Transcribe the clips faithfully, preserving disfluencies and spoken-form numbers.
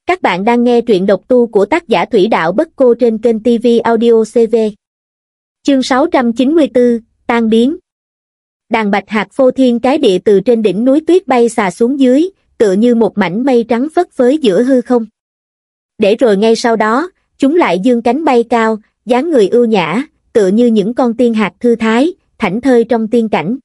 Các bạn đang nghe truyện độc tu của tác giả Thủy Đạo Bất Cô trên kênh ti vi Audio xê vê. Chương sáu trăm chín mươi tư, tan biến. Đàn bạch hạc phô thiên cái địa từ trên đỉnh núi tuyết bay xà xuống dưới, tựa như một mảnh mây trắng phất phới giữa hư không. Để rồi ngay sau đó, chúng lại dương cánh bay cao, dáng người ưu nhã, tựa như những con tiên hạc thư thái, thảnh thơi trong tiên cảnh.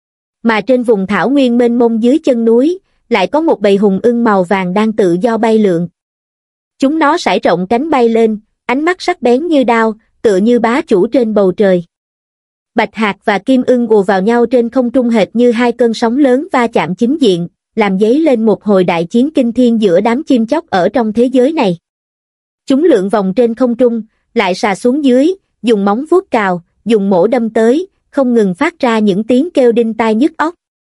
Mà trên vùng thảo nguyên mênh mông dưới chân núi, lại có một bầy hùng ưng màu vàng đang tự do bay lượn. Chúng nó sải rộng cánh bay lên, ánh mắt sắc bén như đao, tựa như bá chủ trên bầu trời. Bạch hạc và kim ưng ùa vào nhau trên không trung hệt như hai cơn sóng lớn va chạm chính diện, làm dấy lên một hồi đại chiến kinh thiên giữa đám chim chóc ở trong thế giới này. Chúng lượn vòng trên không trung, lại xà xuống dưới, dùng móng vuốt cào, dùng mổ đâm tới, không ngừng phát ra những tiếng kêu đinh tai nhức óc.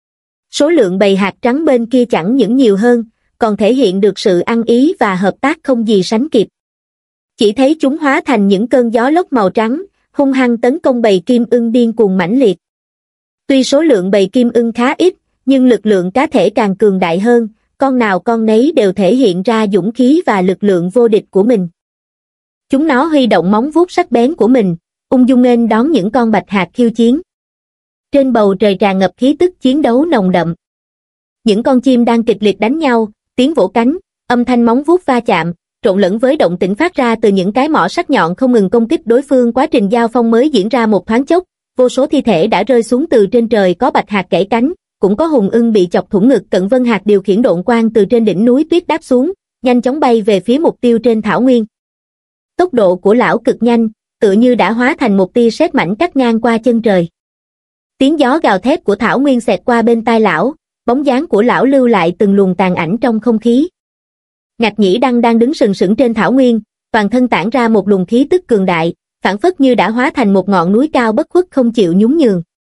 Số lượng bầy hạc trắng bên kia chẳng những nhiều hơn, còn thể hiện được sự ăn ý và hợp tác không gì sánh kịp. Chỉ thấy chúng hóa thành những cơn gió lốc màu trắng, hung hăng tấn công bầy kim ưng điên cuồng mãnh liệt. Tuy số lượng bầy kim ưng khá ít, nhưng lực lượng cá thể càng cường đại hơn, con nào con nấy đều thể hiện ra dũng khí và lực lượng vô địch của mình. Chúng nó huy động móng vuốt sắc bén của mình, ung dung nghênh đón những con bạch hạc khiêu chiến. Trên bầu trời tràn ngập khí tức chiến đấu nồng đậm. Những con chim đang kịch liệt đánh nhau, tiếng vỗ cánh, âm thanh móng vuốt va chạm, trộn lẫn với động tĩnh phát ra từ những cái mỏ sắc nhọn không ngừng công kích đối phương. Quá trình giao phong mới diễn ra một thoáng chốc, vô số thi thể đã rơi xuống từ trên trời, có bạch hạc gãy cánh, cũng có hùng ưng bị chọc thủng ngực. Cận Vân Hạc điều khiển độn quang từ trên đỉnh núi tuyết đáp xuống, nhanh chóng bay về phía mục tiêu trên thảo nguyên. Tốc độ của lão cực nhanh, tựa như đã hóa thành một tia sét mảnh cắt ngang qua chân trời. Tiếng gió gào thét của thảo nguyên xẹt qua bên tai lão, bóng dáng của lão lưu lại từng luồng tàn ảnh trong không khí. Ngạch Nhĩ Đăng đang đứng sừng sững trên thảo nguyên, toàn thân tản ra một luồng khí tức cường đại, phảng phất như đã hóa thành một ngọn núi cao bất khuất không chịu nhún nhường.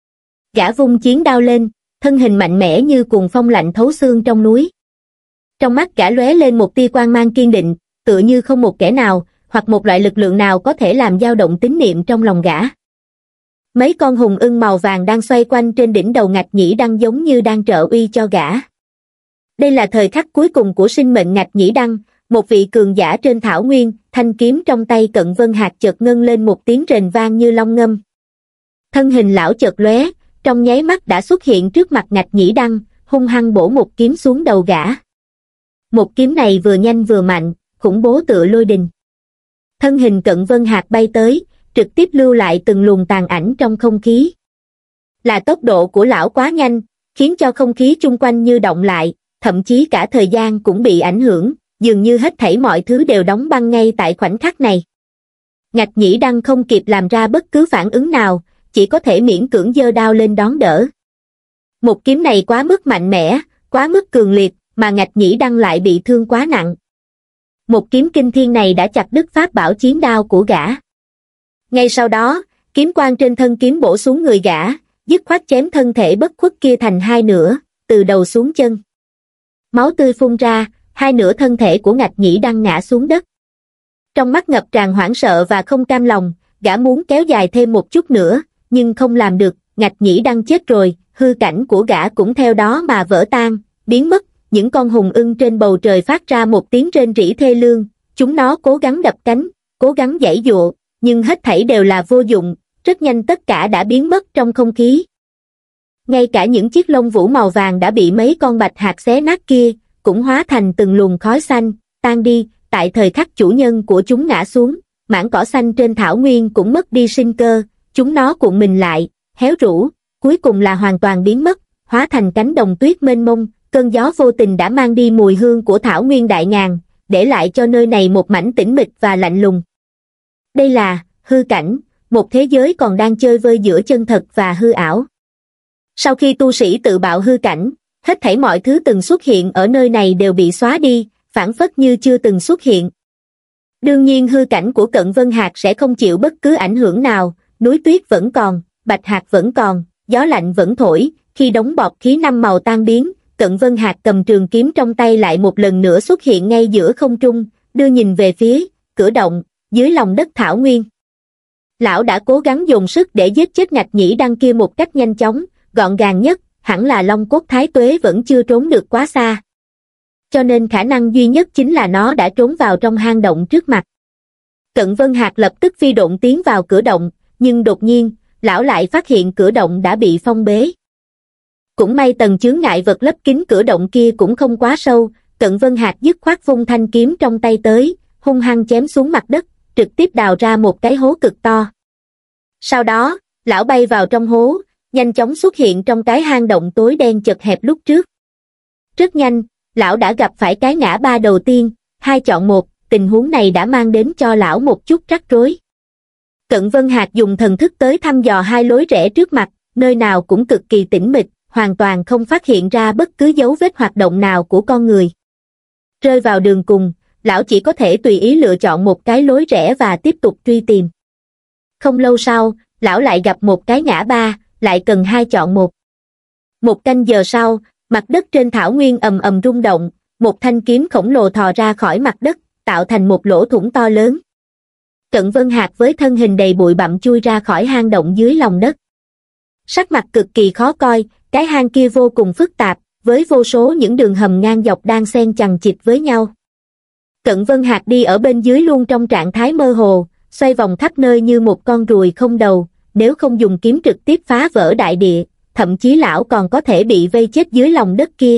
Gã vung chiến đao lên, thân hình mạnh mẽ như cuồng phong lạnh thấu xương trong núi. Trong mắt gã lóe lên một tia quang mang kiên định, tựa như không một kẻ nào, hoặc một loại lực lượng nào có thể làm dao động tín niệm trong lòng gã. Mấy con hùng ưng màu vàng đang xoay quanh trên đỉnh đầu Ngạch Nhĩ Đăng giống như đang trợ uy cho gã. Đây là thời khắc cuối cùng của sinh mệnh Ngạch Nhĩ Đăng, một vị cường giả trên thảo nguyên. Thanh kiếm trong tay Cận Vân Hạc chợt ngân lên một tiếng rền vang như long ngâm. Thân hình lão chợt lóe, trong nháy mắt đã xuất hiện trước mặt Ngạch Nhĩ Đăng, hung hăng bổ một kiếm xuống đầu gã. Một kiếm này vừa nhanh vừa mạnh, khủng bố tựa lôi đình. Thân hình Cận Vân Hạc bay tới, trực tiếp lưu lại từng luồng tàn ảnh trong không khí. Là tốc độ của lão quá nhanh, khiến cho không khí chung quanh như động lại, thậm chí cả thời gian cũng bị ảnh hưởng, dường như hết thảy mọi thứ đều đóng băng ngay tại khoảnh khắc này. Ngạch Nhĩ Đăng không kịp làm ra bất cứ phản ứng nào, chỉ có thể miễn cưỡng giơ đao lên đón đỡ. Một kiếm này quá mức mạnh mẽ, quá mức cường liệt, mà Ngạch Nhĩ Đăng lại bị thương quá nặng. Một kiếm kinh thiên này đã chặt đứt pháp bảo chiến đao của gã. Ngay sau đó, kiếm quang trên thân kiếm bổ xuống người gã, dứt khoát chém thân thể bất khuất kia thành hai nửa, từ đầu xuống chân. Máu tươi phun ra, hai nửa thân thể của Ngạch Nhĩ Đăng ngã xuống đất. Trong mắt ngập tràn hoảng sợ và không cam lòng, gã muốn kéo dài thêm một chút nữa, nhưng không làm được. Ngạch Nhĩ Đăng chết rồi, hư cảnh của gã cũng theo đó mà vỡ tan, biến mất. Những con hùng ưng trên bầu trời phát ra một tiếng rên rỉ thê lương, chúng nó cố gắng đập cánh, cố gắng giãy giụa, nhưng hết thảy đều là vô dụng, rất nhanh tất cả đã biến mất trong không khí. Ngay cả những chiếc lông vũ màu vàng đã bị mấy con bạch hạc xé nát kia, cũng hóa thành từng luồng khói xanh, tan đi. Tại thời khắc chủ nhân của chúng ngã xuống, mảng cỏ xanh trên thảo nguyên cũng mất đi sinh cơ, chúng nó cuộn mình lại, héo rũ, cuối cùng là hoàn toàn biến mất, hóa thành cánh đồng tuyết mênh mông. Cơn gió vô tình đã mang đi mùi hương của thảo nguyên đại ngàn, để lại cho nơi này một mảnh tĩnh mịch và lạnh lùng. Đây là hư cảnh, một thế giới còn đang chơi vơi giữa chân thật và hư ảo. Sau khi tu sĩ tự bạo hư cảnh, hết thảy mọi thứ từng xuất hiện ở nơi này đều bị xóa đi, phảng phất như chưa từng xuất hiện. Đương nhiên hư cảnh của Cận Vân Hạc sẽ không chịu bất cứ ảnh hưởng nào, núi tuyết vẫn còn, bạch hạc vẫn còn, gió lạnh vẫn thổi. Khi đống bọt khí năm màu tan biến, Cận Vân Hạc cầm trường kiếm trong tay lại một lần nữa xuất hiện ngay giữa không trung, đưa nhìn về phía cửa động dưới lòng đất thảo nguyên. Lão đã cố gắng dùng sức để giết chết Ngạch Nhĩ Đăng kia một cách nhanh chóng, gọn gàng nhất, hẳn là Long Cốt Thái Tuế vẫn chưa trốn được quá xa. cho nên khả năng duy nhất chính là nó đã trốn vào trong hang động trước mặt. Cận Vân Hạc lập tức phi độn tiến vào cửa động, nhưng đột nhiên, lão lại phát hiện cửa động đã bị phong bế. Cũng may tầng chướng ngại vật lấp kín cửa động kia cũng không quá sâu, Cận Vân Hạc dứt khoát vung thanh kiếm trong tay tới, hung hăng chém xuống mặt đất, trực tiếp đào ra một cái hố cực to. Sau đó, lão bay vào trong hố, nhanh chóng xuất hiện trong cái hang động tối đen chật hẹp lúc trước. Rất nhanh, lão đã gặp phải cái ngã ba đầu tiên, hai chọn một, tình huống này đã mang đến cho lão một chút rắc rối. Cận Vân Hạc dùng thần thức tới thăm dò hai lối rẽ trước mặt, nơi nào cũng cực kỳ tĩnh mịch, hoàn toàn không phát hiện ra bất cứ dấu vết hoạt động nào của con người. Rơi vào đường cùng, lão chỉ có thể tùy ý lựa chọn một cái lối rẽ và tiếp tục truy tìm. Không lâu sau, lão lại gặp một cái ngã ba, lại cần hai chọn một. Một canh giờ sau, mặt đất trên thảo nguyên ầm ầm rung động, một thanh kiếm khổng lồ thò ra khỏi mặt đất, tạo thành một lỗ thủng to lớn. Cận Vân Hạc với thân hình đầy bụi bặm chui ra khỏi hang động dưới lòng đất. Sắc mặt cực kỳ khó coi, cái hang kia vô cùng phức tạp, với vô số những đường hầm ngang dọc đang xen chằng chịt với nhau. Cận Vân Hạc đi ở bên dưới luôn trong trạng thái mơ hồ, xoay vòng khắp nơi như một con ruồi không đầu, nếu không dùng kiếm trực tiếp phá vỡ đại địa, thậm chí lão còn có thể bị vây chết dưới lòng đất kia.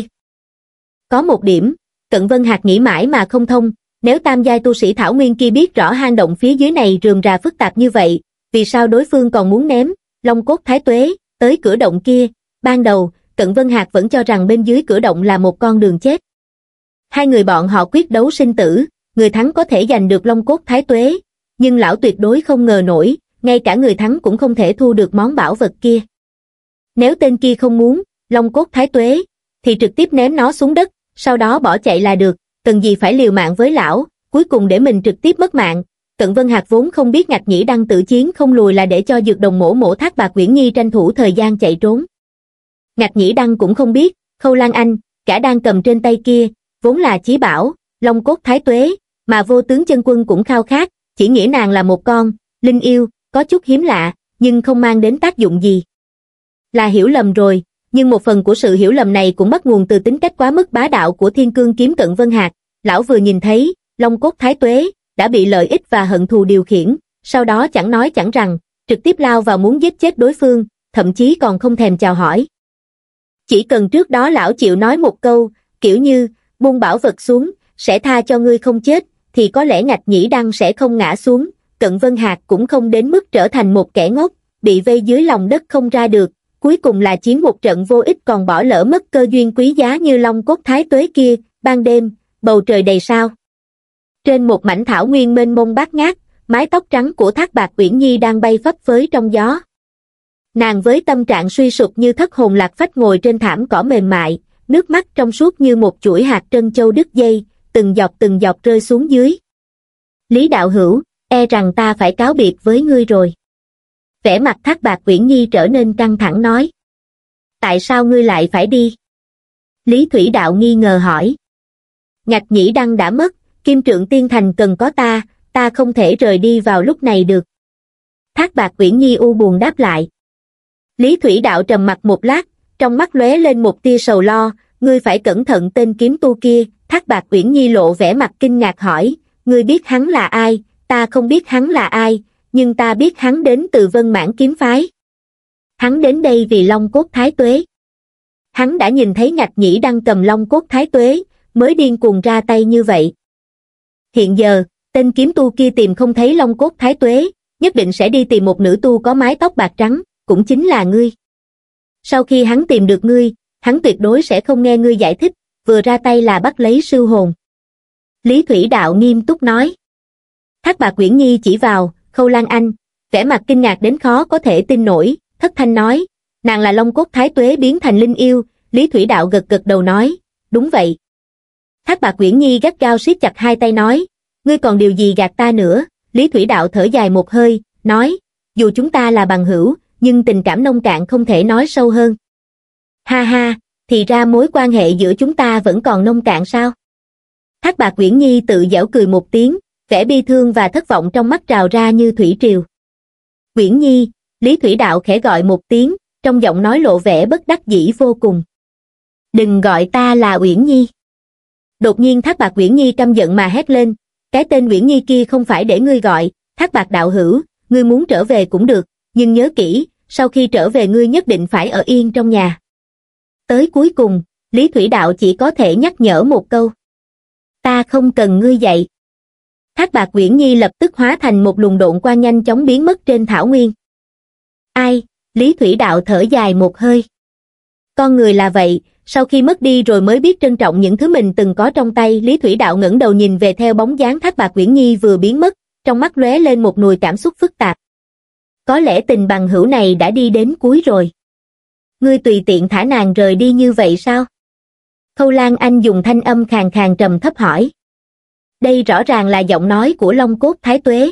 Có một điểm, Cận Vân Hạc nghĩ mãi mà không thông, nếu tam giai tu sĩ thảo nguyên kia biết rõ hang động phía dưới này rườm rà phức tạp như vậy, vì sao đối phương còn muốn ném long cốt thái tuế tới cửa động kia? Ban đầu, Cận Vân Hạc vẫn cho rằng bên dưới cửa động là một con đường chết. Hai người bọn họ quyết đấu sinh tử, người thắng có thể giành được long cốt thái tuế, nhưng lão tuyệt đối không ngờ nổi, ngay cả người thắng cũng không thể thu được món bảo vật kia. Nếu tên kia không muốn long cốt thái tuế, thì trực tiếp ném nó xuống đất, sau đó bỏ chạy là được, cần gì phải liều mạng với lão, cuối cùng để mình trực tiếp mất mạng. Cận Vân Hạc vốn không biết Ngạch Nhĩ Đăng tự chiến không lùi là để cho Dược Đồng mổ mổ Thác Bạt Uyển Nhi tranh thủ thời gian chạy trốn. Ngạch Nhĩ Đăng cũng không biết, Khâu Lan Anh, cả đang cầm trên tay kia, vốn là chí bảo, long cốt thái tuế, mà Vô Tướng Chân Quân cũng khao khát, chỉ nghĩ nàng là một con linh yêu, có chút hiếm lạ, nhưng không mang đến tác dụng gì. Là hiểu lầm rồi, nhưng một phần của sự hiểu lầm này cũng bắt nguồn từ tính cách quá mức bá đạo của Thiên Cương kiếm Cận Vân Hạc. Lão vừa nhìn thấy long cốt thái tuế đã bị lợi ích và hận thù điều khiển, sau đó chẳng nói chẳng rằng, trực tiếp lao vào muốn giết chết đối phương, thậm chí còn không thèm chào hỏi. Chỉ cần trước đó lão chịu nói một câu, kiểu như, buông bảo vật xuống, sẽ tha cho ngươi không chết, thì có lẽ Ngạch Nhĩ Đăng sẽ không ngã xuống, Cận Vân Hạc cũng không đến mức trở thành một kẻ ngốc, bị vây dưới lòng đất không ra được, cuối cùng là chiến một trận vô ích còn bỏ lỡ mất cơ duyên quý giá như long cốt thái tuế kia. Ban đêm, bầu trời đầy sao. Trên một mảnh thảo nguyên mênh mông bát ngát, mái tóc trắng của Thác Bạt Uyển Nhi đang bay phấp phới trong gió. Nàng với tâm trạng suy sụp như thất hồn lạc phách ngồi trên thảm cỏ mềm mại, nước mắt trong suốt như một chuỗi hạt trân châu đứt dây, từng giọt từng giọt rơi xuống dưới. Lý đạo hữu, e rằng ta phải cáo biệt với ngươi rồi. Vẻ mặt Thác Bạt Uyển Nhi trở nên căng thẳng nói. Tại sao ngươi lại phải đi? Lý Thủy Đạo nghi ngờ hỏi. Ngạch Nhĩ Đăng đã mất, Kim Trượng Tiên Thành cần có ta, ta không thể rời đi vào lúc này được. Thác Bạt Uyển Nhi u buồn đáp lại. Lý Thủy Đạo trầm mặt một lát, trong mắt lóe lên một tia sầu lo, ngươi phải cẩn thận tên kiếm tu kia. Thác Bạt Uyển Nhi lộ vẻ mặt kinh ngạc hỏi, ngươi biết hắn là ai? Ta không biết hắn là ai, nhưng ta biết hắn đến từ Vân Mãn kiếm phái. Hắn đến đây vì long cốt thái tuế. Hắn đã nhìn thấy Ngạch Nhĩ Đăng cầm long cốt thái tuế, mới điên cuồng ra tay như vậy. Hiện giờ, tên kiếm tu kia tìm không thấy long cốt thái tuế, nhất định sẽ đi tìm một nữ tu có mái tóc bạc trắng, cũng chính là ngươi. Sau khi hắn tìm được ngươi, hắn tuyệt đối sẽ không nghe ngươi giải thích, vừa ra tay là bắt lấy sư hồn. Lý Thủy Đạo nghiêm túc nói. Thác Bạt Uyển Nhi chỉ vào Khâu Lan Anh, vẻ mặt kinh ngạc đến khó có thể tin nổi, thất thanh nói, nàng là long cốt thái tuế biến thành linh yêu. Lý Thủy Đạo gật gật đầu nói, đúng vậy. Thác Bạt Uyển Nhi gắt gao siết chặt hai tay nói, ngươi còn điều gì gạt ta nữa? Lý Thủy Đạo thở dài một hơi, nói, dù chúng ta là bằng hữu, nhưng tình cảm nông cạn không thể nói sâu hơn. Ha ha, thì ra mối quan hệ giữa chúng ta vẫn còn nông cạn sao? Thác Bạt Uyển Nhi tự giễu cười một tiếng, vẻ bi thương và thất vọng trong mắt trào ra như thủy triều. Uyển Nhi, Lý Thủy Đạo khẽ gọi một tiếng, trong giọng nói lộ vẻ bất đắc dĩ vô cùng. Đừng gọi ta là Uyển Nhi. Đột nhiên Thác Bạt Uyển Nhi căm giận mà hét lên, cái tên Uyển Nhi kia không phải để ngươi gọi, Thác Bạt đạo hữu, ngươi muốn trở về cũng được, nhưng nhớ kỹ, sau khi trở về ngươi nhất định phải ở yên trong nhà. Tới cuối cùng, Lý Thủy Đạo chỉ có thể nhắc nhở một câu. Ta không cần ngươi dạy. Thác Bạt Uyển Nhi lập tức hóa thành một luồng độn quang nhanh chóng biến mất trên thảo nguyên. Ai, Lý Thủy Đạo thở dài một hơi. Con người là vậy, sau khi mất đi rồi mới biết trân trọng những thứ mình từng có trong tay. Lý Thủy Đạo ngẩng đầu nhìn về theo bóng dáng Thác Bạt Uyển Nhi vừa biến mất, trong mắt lóe lên một nùi cảm xúc phức tạp. Có lẽ tình bằng hữu này đã đi đến cuối rồi. Ngươi tùy tiện thả nàng rời đi như vậy sao? Khâu Lan Anh dùng thanh âm khàn khàn trầm thấp hỏi. Đây rõ ràng là giọng nói của Long Cốt Thái Tuế.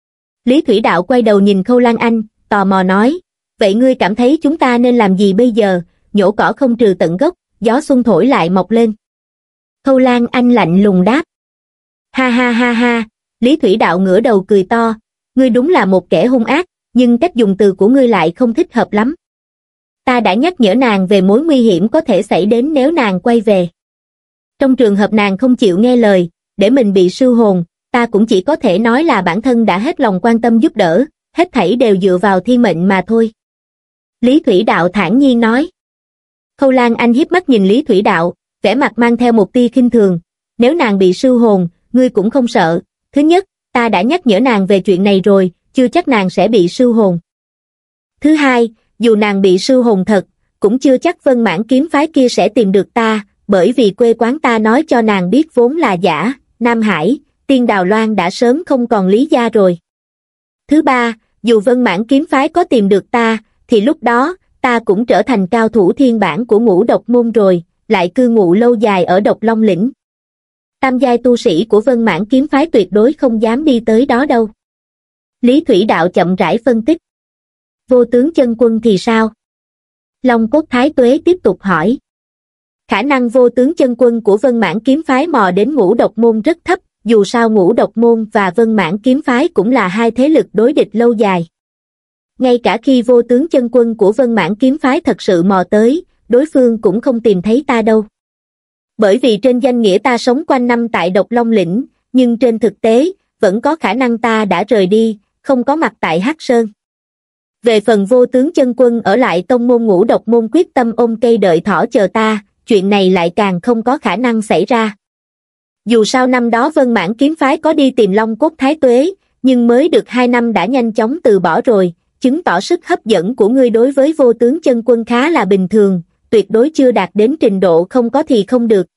Lý Thủy Đạo quay đầu nhìn Khâu Lan Anh, tò mò nói, vậy ngươi cảm thấy chúng ta nên làm gì bây giờ? Nhổ cỏ không trừ tận gốc, gió xuân thổi lại mọc lên. Khâu Lan Anh lạnh lùng đáp. Ha ha ha ha, Lý Thủy Đạo ngửa đầu cười to, ngươi đúng là một kẻ hung ác, nhưng cách dùng từ của ngươi lại không thích hợp lắm. Ta đã nhắc nhở nàng về mối nguy hiểm có thể xảy đến nếu nàng quay về. Trong trường hợp nàng không chịu nghe lời, để mình bị sưu hồn, ta cũng chỉ có thể nói là bản thân đã hết lòng quan tâm giúp đỡ, hết thảy đều dựa vào thiên mệnh mà thôi. Lý Thủy Đạo thản nhiên nói. Khâu Lan Anh hiếp mắt nhìn Lý Thủy Đạo, vẻ mặt mang theo một tia khinh thường, nếu nàng bị sưu hồn, ngươi cũng không sợ, thứ nhất, ta đã nhắc nhở nàng về chuyện này rồi, chưa chắc nàng sẽ bị sưu hồn. Thứ hai, dù nàng bị sưu hồn thật, cũng chưa chắc Vân Mãn kiếm phái kia sẽ tìm được ta, bởi vì quê quán ta nói cho nàng biết vốn là giả, Nam Hải, Tiên Đào Loan đã sớm không còn Lý gia rồi. Thứ ba, dù Vân Mãn kiếm phái có tìm được ta, thì lúc đó, ta cũng trở thành cao thủ thiên bản của Ngũ Độc môn rồi, lại cư ngụ lâu dài ở Độc Long lĩnh. Tam giai tu sĩ của Vân Mãn kiếm phái tuyệt đối không dám đi tới đó đâu. Lý Thủy Đạo chậm rãi phân tích. Vô tướng chân quân thì sao? Long Cốt Thái Tuế tiếp tục hỏi. Khả năng vô tướng chân quân của Vân Mãn kiếm phái mò đến Ngũ Độc môn rất thấp, dù sao Ngũ Độc môn và Vân Mãn kiếm phái cũng là hai thế lực đối địch lâu dài. Ngay cả khi vô tướng chân quân của Vân Mãn kiếm phái thật sự mò tới, đối phương cũng không tìm thấy ta đâu. Bởi vì trên danh nghĩa ta sống quanh năm tại Độc Long lĩnh, nhưng trên thực tế, vẫn có khả năng ta đã rời đi, không có mặt tại Hắc Sơn. Về phần vô tướng chân quân ở lại tông môn Ngũ Độc môn quyết tâm ôm cây đợi thỏ chờ ta, chuyện này lại càng không có khả năng xảy ra. Dù sao năm đó Vân Mãn kiếm phái có đi tìm Long Cốt Thái Tuế, nhưng mới được hai năm đã nhanh chóng từ bỏ rồi, chứng tỏ sức hấp dẫn của ngươi đối với vô tướng chân quân khá là bình thường, tuyệt đối chưa đạt đến trình độ không có thì không được.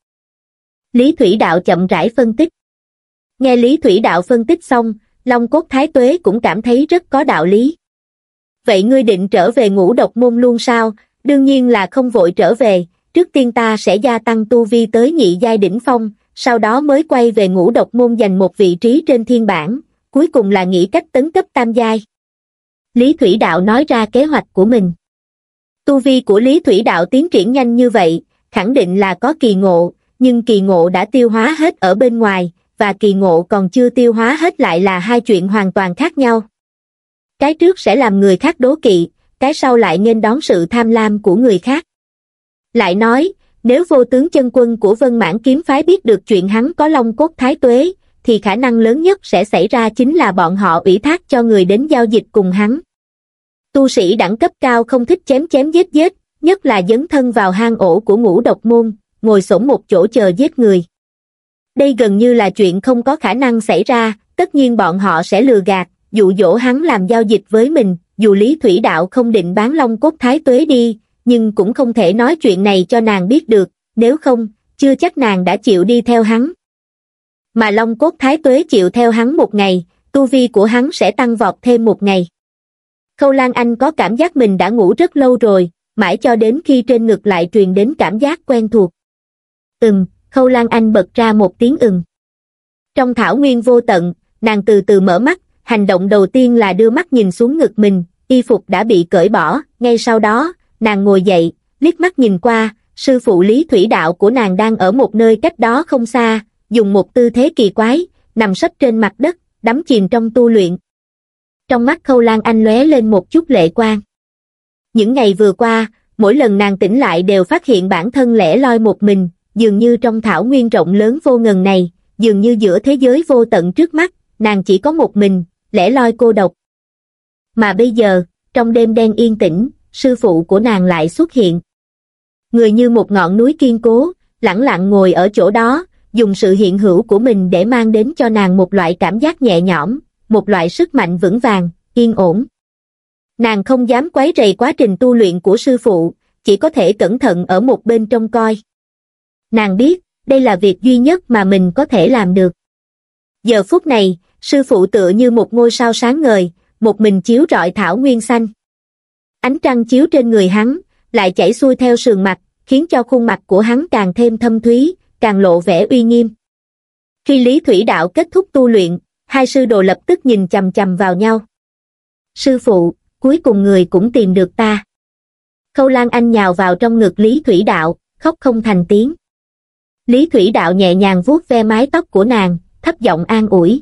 Lý Thủy Đạo chậm rãi phân tích. Nghe Lý Thủy Đạo phân tích xong, Long Cốt Thái Tuế cũng cảm thấy rất có đạo lý. Vậy ngươi định trở về Ngũ Độc môn luôn sao? Đương nhiên là không vội trở về, trước tiên ta sẽ gia tăng tu vi tới nhị giai đỉnh phong, sau đó mới quay về Ngũ Độc môn giành một vị trí trên thiên bảng, cuối cùng là nghĩ cách tấn cấp tam giai. Lý Thủy Đạo nói ra kế hoạch của mình. Tu vi của Lý Thủy Đạo tiến triển nhanh như vậy, khẳng định là có kỳ ngộ, nhưng kỳ ngộ đã tiêu hóa hết ở bên ngoài, và kỳ ngộ còn chưa tiêu hóa hết lại là hai chuyện hoàn toàn khác nhau. Cái trước sẽ làm người khác đố kỵ, cái sau lại nghênh đón sự tham lam của người khác. Lại nói, nếu vô tướng chân quân của Vân Mãn kiếm phái biết được chuyện hắn có Long Cốt Thái Tuế, thì khả năng lớn nhất sẽ xảy ra chính là bọn họ ủy thác cho người đến giao dịch cùng hắn. Tu sĩ đẳng cấp cao không thích chém chém giết giết, nhất là dấn thân vào hang ổ của Ngũ Độc môn, ngồi xổm một chỗ chờ giết người. Đây gần như là chuyện không có khả năng xảy ra, tất nhiên bọn họ sẽ lừa gạt, dụ dỗ hắn làm giao dịch với mình, dù Lý Thủy Đạo không định bán Long Cốt Thái Tuế đi, nhưng cũng không thể nói chuyện này cho nàng biết được, nếu không, chưa chắc nàng đã chịu đi theo hắn. Mà Long Cốt Thái Tuế chịu theo hắn một ngày, tu vi của hắn sẽ tăng vọt thêm một ngày. Khâu Lan Anh có cảm giác mình đã ngủ rất lâu rồi, mãi cho đến khi trên ngực lại truyền đến cảm giác quen thuộc. Ừm, Khâu Lan Anh bật ra một tiếng ừm. Trong thảo nguyên vô tận, nàng từ từ mở mắt, hành động đầu tiên là đưa mắt nhìn xuống ngực mình, y phục đã bị cởi bỏ, ngay sau đó, nàng ngồi dậy, liếc mắt nhìn qua, sư phụ Lý Thủy Đạo của nàng đang ở một nơi cách đó không xa, dùng một tư thế kỳ quái, nằm sấp trên mặt đất, đắm chìm trong tu luyện. Trong mắt Khâu Lan Anh lóe lên một chút lệ quang. Những ngày vừa qua, mỗi lần nàng tỉnh lại đều phát hiện bản thân lẻ loi một mình, dường như trong thảo nguyên rộng lớn vô ngần này, dường như giữa thế giới vô tận trước mắt, nàng chỉ có một mình, lẻ loi cô độc. Mà bây giờ, trong đêm đen yên tĩnh, sư phụ của nàng lại xuất hiện. Người như một ngọn núi kiên cố, lẳng lặng ngồi ở chỗ đó, dùng sự hiện hữu của mình để mang đến cho nàng một loại cảm giác nhẹ nhõm, một loại sức mạnh vững vàng, yên ổn. Nàng không dám quấy rầy quá trình tu luyện của sư phụ, chỉ có thể cẩn thận ở một bên trông coi. Nàng biết, đây là việc duy nhất mà mình có thể làm được. Giờ phút này, sư phụ tựa như một ngôi sao sáng ngời, một mình chiếu rọi thảo nguyên xanh. Ánh trăng chiếu trên người hắn, lại chảy xuôi theo sườn mặt, khiến cho khuôn mặt của hắn càng thêm thâm thúy, càng lộ vẻ uy nghiêm. Khi Lý Thủy Đạo kết thúc tu luyện, hai sư đồ lập tức nhìn chằm chằm vào nhau. Sư phụ, cuối cùng người cũng tìm được ta. Khâu Lan Anh nhào vào trong ngực Lý Thủy Đạo, khóc không thành tiếng. Lý Thủy Đạo nhẹ nhàng vuốt ve mái tóc của nàng, thấp giọng an ủi.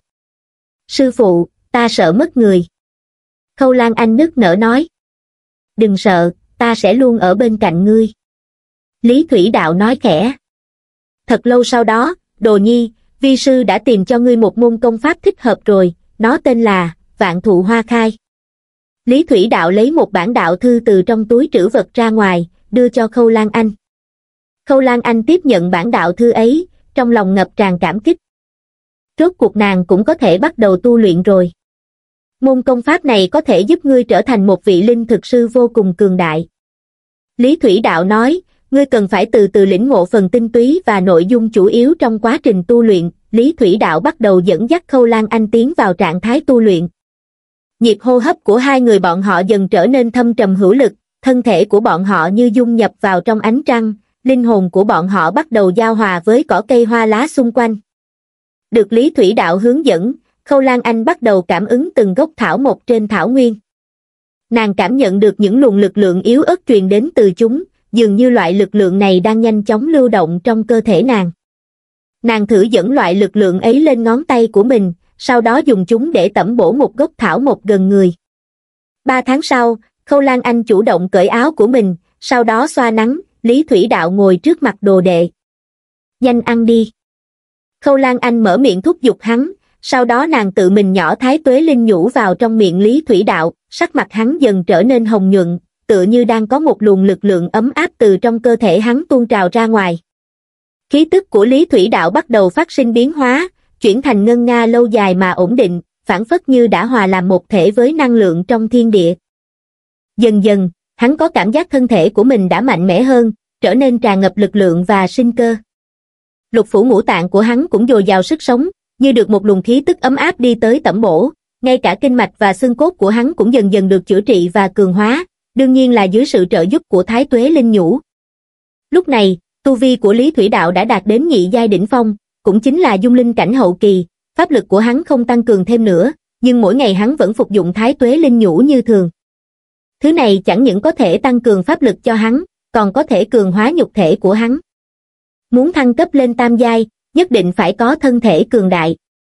Sư phụ, ta sợ mất người. Khâu Lan Anh nức nở nói. Đừng sợ, ta sẽ luôn ở bên cạnh ngươi. Lý Thủy Đạo nói khẽ. Thật lâu sau đó, Đồ Nhi, vi sư đã tìm cho ngươi một môn công pháp thích hợp rồi, nó tên là Vạn Thụ Hoa Khai. Lý Thủy Đạo lấy một bản đạo thư từ trong túi trữ vật ra ngoài, đưa cho Khâu Lan Anh. Khâu Lan Anh tiếp nhận bản đạo thư ấy, trong lòng ngập tràn cảm kích. Rốt cuộc nàng cũng có thể bắt đầu tu luyện rồi. Môn công pháp này có thể giúp ngươi trở thành một vị linh thực sư vô cùng cường đại. Lý Thủy Đạo nói, ngươi cần phải từ từ lĩnh ngộ phần tinh túy và nội dung chủ yếu trong quá trình tu luyện. Lý Thủy Đạo bắt đầu dẫn dắt Khâu Lan Anh tiến vào trạng thái tu luyện. Nhịp hô hấp của hai người bọn họ dần trở nên thâm trầm hữu lực, thân thể của bọn họ như dung nhập vào trong ánh trăng, linh hồn của bọn họ bắt đầu giao hòa với cỏ cây hoa lá xung quanh. Được Lý Thủy Đạo hướng dẫn, Khâu Lan Anh bắt đầu cảm ứng từng gốc thảo mộc trên thảo nguyên. Nàng cảm nhận được những luồng lực lượng yếu ớt truyền đến từ chúng, dường như loại lực lượng này đang nhanh chóng lưu động trong cơ thể nàng. Nàng thử dẫn loại lực lượng ấy lên ngón tay của mình, sau đó dùng chúng để tẩm bổ một gốc thảo mộc gần người. Ba tháng sau, Khâu Lan Anh chủ động cởi áo của mình, sau đó xoa nắng, Lý Thủy Đạo ngồi trước mặt đồ đệ. Nhanh ăn đi. Khâu Lan Anh mở miệng thúc giục hắn, sau đó nàng tự mình nhỏ thái tuế linh nhũ vào trong miệng Lý Thủy Đạo, sắc mặt hắn dần trở nên hồng nhuận, tựa như đang có một luồng lực lượng ấm áp từ trong cơ thể hắn tuôn trào ra ngoài. Khí tức của Lý Thủy Đạo bắt đầu phát sinh biến hóa, chuyển thành ngân nga lâu dài mà ổn định, phảng phất như đã hòa làm một thể với năng lượng trong thiên địa. Dần dần, hắn có cảm giác thân thể của mình đã mạnh mẽ hơn, trở nên tràn ngập lực lượng và sinh cơ. Lục phủ ngũ tạng của hắn cũng dồi dào sức sống, như được một luồng khí tức ấm áp đi tới tẩm bổ, ngay cả kinh mạch và xương cốt của hắn cũng dần dần được chữa trị và cường hóa, đương nhiên là dưới sự trợ giúp của thái tuế linh nhũ. Lúc này, tu vi của Lý Thủy Đạo đã đạt đến nhị giai đỉnh phong, cũng chính là dung linh cảnh hậu kỳ, pháp lực của hắn không tăng cường thêm nữa, nhưng mỗi ngày hắn vẫn phục dụng thái tuế linh nhũ như thường. Thứ này chẳng những có thể tăng cường pháp lực cho hắn, còn có thể cường hóa nhục thể của hắn. Muốn thăng cấp lên tam giai, nhất định phải có thân thể cường đại.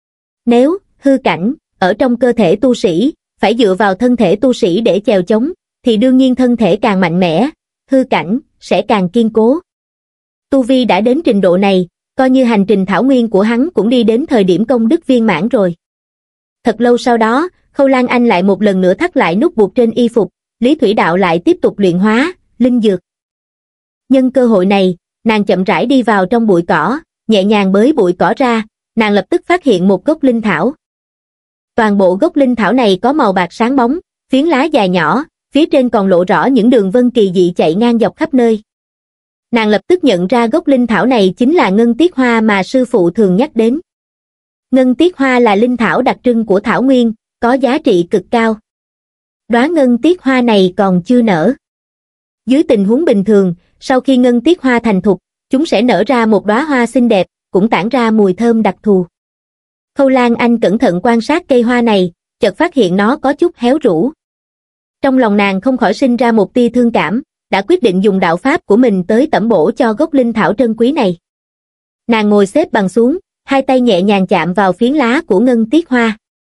Nếu, hư cảnh, ở trong cơ thể tu sĩ, phải dựa vào thân thể tu sĩ để chèo chống, thì đương nhiên thân thể càng mạnh mẽ, hư cảnh, sẽ càng kiên cố. Tu vi đã đến trình độ này, coi như hành trình thảo nguyên của hắn cũng đi đến thời điểm công đức viên mãn rồi. Thật lâu sau đó, Khâu Lan Anh lại một lần nữa thắt lại nút buộc trên y phục, Lý Thủy Đạo lại tiếp tục luyện hóa, linh dược. Nhân cơ hội này, nàng chậm rãi đi vào trong bụi cỏ, nhẹ nhàng bới bụi cỏ ra, nàng lập tức phát hiện một gốc linh thảo. Toàn bộ gốc linh thảo này có màu bạc sáng bóng, phiến lá dài nhỏ, phía trên còn lộ rõ những đường vân kỳ dị chạy ngang dọc khắp nơi. Nàng lập tức nhận ra gốc linh thảo này chính là ngân tiết hoa mà sư phụ thường nhắc đến. Ngân tiết hoa là linh thảo đặc trưng của thảo nguyên, có giá trị cực cao. Đóa ngân tiết hoa này còn chưa nở. Dưới tình huống bình thường, sau khi ngân tiết hoa thành thục, chúng sẽ nở ra một đóa hoa xinh đẹp, cũng tản ra mùi thơm đặc thù. Khâu Lan Anh cẩn thận quan sát cây hoa này, chợt phát hiện nó có chút héo rũ. Trong lòng nàng không khỏi sinh ra một tia thương cảm, đã quyết định dùng đạo pháp của mình tới tẩm bổ cho gốc linh thảo trân quý này. Nàng ngồi xếp bằng xuống, hai tay nhẹ nhàng chạm vào phiến lá của ngân tiết hoa.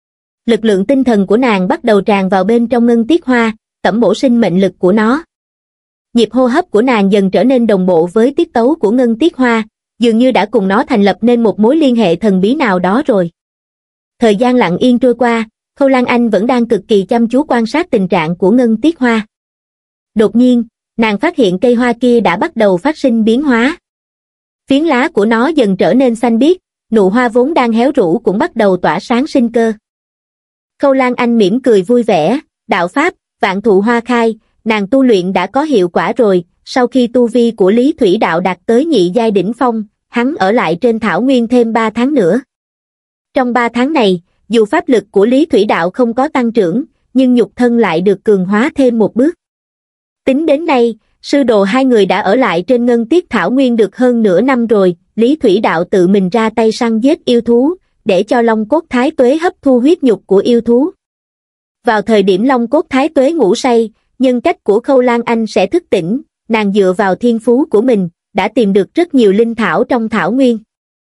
Lực lượng tinh thần của nàng bắt đầu tràn vào bên trong ngân tiết hoa, tẩm bổ sinh mệnh lực của nó. Nhịp hô hấp của nàng dần trở nên đồng bộ với tiết tấu của Ngân Tiết Hoa, dường như đã cùng nó thành lập nên một mối liên hệ thần bí nào đó rồi. Thời gian lặng yên trôi qua, Khâu Lan Anh vẫn đang cực kỳ chăm chú quan sát tình trạng của Ngân Tiết Hoa. Đột nhiên, nàng phát hiện cây hoa kia đã bắt đầu phát sinh biến hóa. Phiến lá của nó dần trở nên xanh biếc, nụ hoa vốn đang héo rũ cũng bắt đầu tỏa sáng sinh cơ. Khâu Lan Anh mỉm cười vui vẻ, đạo pháp, vạn thụ hoa khai, nàng tu luyện đã có hiệu quả rồi. Sau khi tu vi của Lý Thủy Đạo đạt tới nhị giai đỉnh phong, hắn ở lại trên thảo nguyên thêm ba tháng nữa. Trong ba tháng này, dù pháp lực của Lý Thủy Đạo không có tăng trưởng, nhưng nhục thân lại được cường hóa thêm một bước. Tính đến nay, sư đồ hai người đã ở lại trên Ngân Tiết Thảo Nguyên được hơn nửa năm rồi. Lý Thủy Đạo tự mình ra tay săn giết yêu thú, để cho Long Cốt Thái Tuế hấp thu huyết nhục của yêu thú. Vào thời điểm Long Cốt Thái Tuế ngủ say, nhân cách của Khâu Lan Anh sẽ thức tỉnh, nàng dựa vào thiên phú của mình, đã tìm được rất nhiều linh thảo trong thảo nguyên.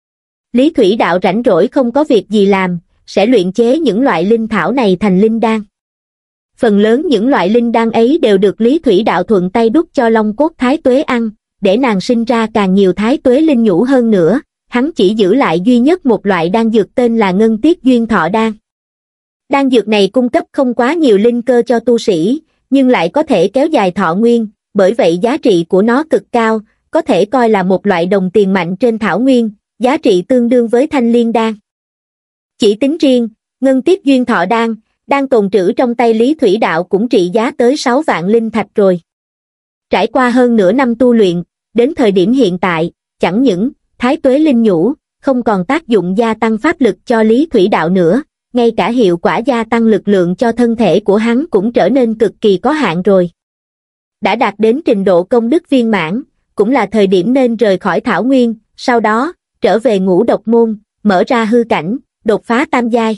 Lý Thủy Đạo rảnh rỗi không có việc gì làm, sẽ luyện chế những loại linh thảo này thành linh đan. Phần lớn những loại linh đan ấy đều được Lý Thủy Đạo thuận tay đút cho Long Cốt Thái Tuế ăn, để nàng sinh ra càng nhiều Thái Tuế linh nhũ hơn nữa. Hắn chỉ giữ lại duy nhất một loại đan dược tên là Ngân Tiết Duyên Thọ Đan. Đan dược này cung cấp không quá nhiều linh cơ cho tu sĩ, nhưng lại có thể kéo dài thọ nguyên, bởi vậy giá trị của nó cực cao, có thể coi là một loại đồng tiền mạnh trên thảo nguyên, giá trị tương đương với Thanh Liên Đan. Chỉ tính riêng, Ngân Tiết Duyên Thọ Đan, đang tồn trữ trong tay Lý Thủy Đạo cũng trị giá tới sáu vạn linh thạch rồi. Trải qua hơn nửa năm tu luyện, đến thời điểm hiện tại, chẳng những Thái Tuế linh nhũ không còn tác dụng gia tăng pháp lực cho Lý Thủy Đạo nữa, ngay cả hiệu quả gia tăng lực lượng cho thân thể của hắn cũng trở nên cực kỳ có hạn rồi. Đã đạt đến trình độ công đức viên mãn, cũng là thời điểm nên rời khỏi thảo nguyên, sau đó trở về Ngũ Độc Môn, mở ra hư cảnh, đột phá tam giai.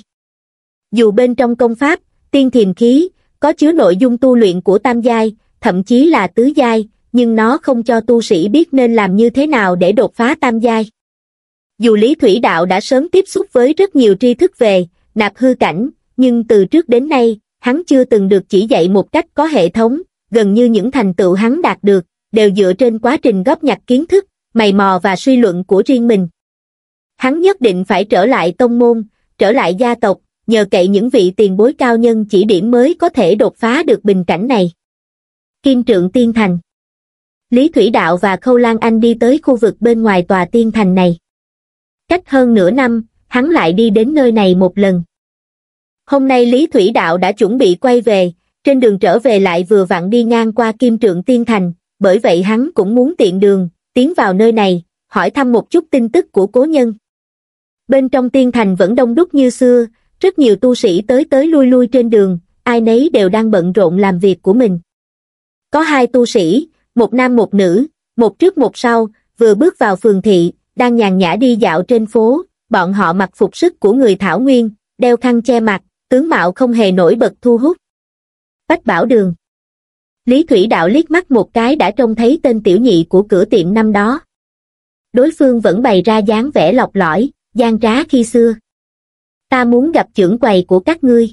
Dù bên trong công pháp, tiên thiềm khí, có chứa nội dung tu luyện của tam giai, thậm chí là tứ giai, nhưng nó không cho tu sĩ biết nên làm như thế nào để đột phá tam giai. Dù Lý Thủy Đạo đã sớm tiếp xúc với rất nhiều tri thức về nạp hư cảnh, nhưng từ trước đến nay, hắn chưa từng được chỉ dạy một cách có hệ thống, gần như những thành tựu hắn đạt được, đều dựa trên quá trình góp nhặt kiến thức, mày mò và suy luận của riêng mình. Hắn nhất định phải trở lại tông môn, trở lại gia tộc, nhờ cậy những vị tiền bối cao nhân chỉ điểm mới có thể đột phá được bình cảnh này. Kim Trượng Tiên Thành. Lý Thủy Đạo và Khâu Lan Anh đi tới khu vực bên ngoài tòa tiên thành này. Cách hơn nửa năm, hắn lại đi đến nơi này một lần. Hôm nay Lý Thủy Đạo đã chuẩn bị quay về, trên đường trở về lại vừa vặn đi ngang qua Kim Trượng Tiên Thành, bởi vậy hắn cũng muốn tiện đường, tiến vào nơi này, hỏi thăm một chút tin tức của cố nhân. Bên trong tiên thành vẫn đông đúc như xưa, rất nhiều tu sĩ tới tới lui lui trên đường, ai nấy đều đang bận rộn làm việc của mình. Có hai tu sĩ, một nam một nữ, một trước một sau, vừa bước vào phường thị, đang nhàn nhã đi dạo trên phố, bọn họ mặc phục sức của người Thảo Nguyên, đeo khăn che mặt, tướng mạo không hề nổi bật thu hút. Bách Bảo Đường. Lý Thủy Đạo liếc mắt một cái đã trông thấy tên tiểu nhị của cửa tiệm năm đó. Đối phương vẫn bày ra dáng vẻ lọc lõi, gian trá khi xưa. Ta muốn gặp trưởng quầy của các ngươi.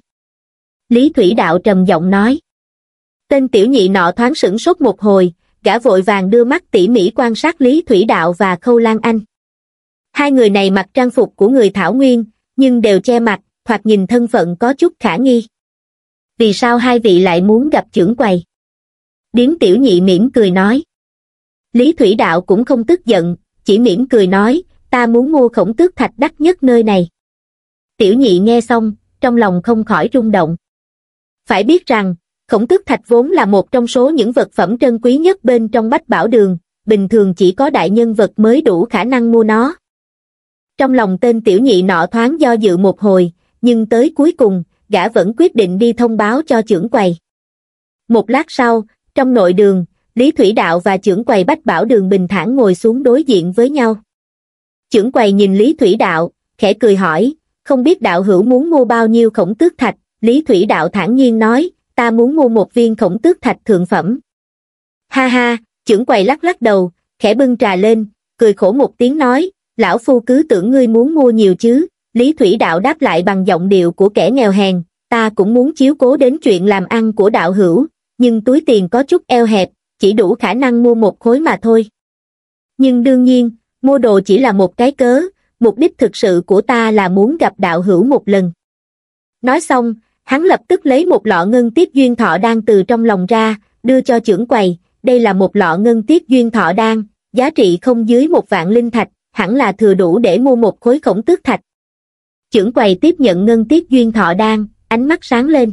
Lý Thủy Đạo trầm giọng nói. Tên tiểu nhị nọ thoáng sửng sốt một hồi, gã vội vàng đưa mắt tỉ mỉ quan sát Lý Thủy Đạo và Khâu Lan Anh. Hai người này mặc trang phục của người Thảo Nguyên, nhưng đều che mặt, thoạt nhìn thân phận có chút khả nghi. Vì sao hai vị lại muốn gặp trưởng quầy? Điếm tiểu nhị mỉm cười nói. Lý Thủy Đạo cũng không tức giận, chỉ mỉm cười nói, ta muốn mua khổng tước thạch đắt nhất nơi này. Tiểu nhị nghe xong, trong lòng không khỏi rung động. Phải biết rằng, khổng tước thạch vốn là một trong số những vật phẩm trân quý nhất bên trong Bách Bảo Đường, bình thường chỉ có đại nhân vật mới đủ khả năng mua nó. Trong lòng tên tiểu nhị nọ thoáng do dự một hồi, nhưng tới cuối cùng, gã vẫn quyết định đi thông báo cho trưởng quầy. Một lát sau, trong nội đường, Lý Thủy Đạo và trưởng quầy Bách Bảo Đường bình thản ngồi xuống đối diện với nhau. Trưởng quầy nhìn Lý Thủy Đạo, khẽ cười hỏi, không biết đạo hữu muốn mua bao nhiêu khổng tước thạch? Lý Thủy Đạo thản nhiên nói, ta muốn mua một viên khổng tước thạch thượng phẩm. Ha ha, trưởng quầy lắc lắc đầu, khẽ bưng trà lên, cười khổ một tiếng nói, lão phu cứ tưởng ngươi muốn mua nhiều chứ. Lý Thủy Đạo đáp lại bằng giọng điệu của kẻ nghèo hèn, ta cũng muốn chiếu cố đến chuyện làm ăn của đạo hữu, nhưng túi tiền có chút eo hẹp, chỉ đủ khả năng mua một khối mà thôi. Nhưng đương nhiên, mua đồ chỉ là một cái cớ, mục đích thực sự của ta là muốn gặp đạo hữu một lần. Nói xong, hắn lập tức lấy một lọ ngân tiết duyên thọ đan từ trong lòng ra, đưa cho trưởng quầy. Đây là một lọ ngân tiết duyên thọ đan, giá trị không dưới một vạn linh thạch, hẳn là thừa đủ để mua một khối khổng tước thạch. Trưởng quầy tiếp nhận ngân tiết duyên thọ đan, ánh mắt sáng lên.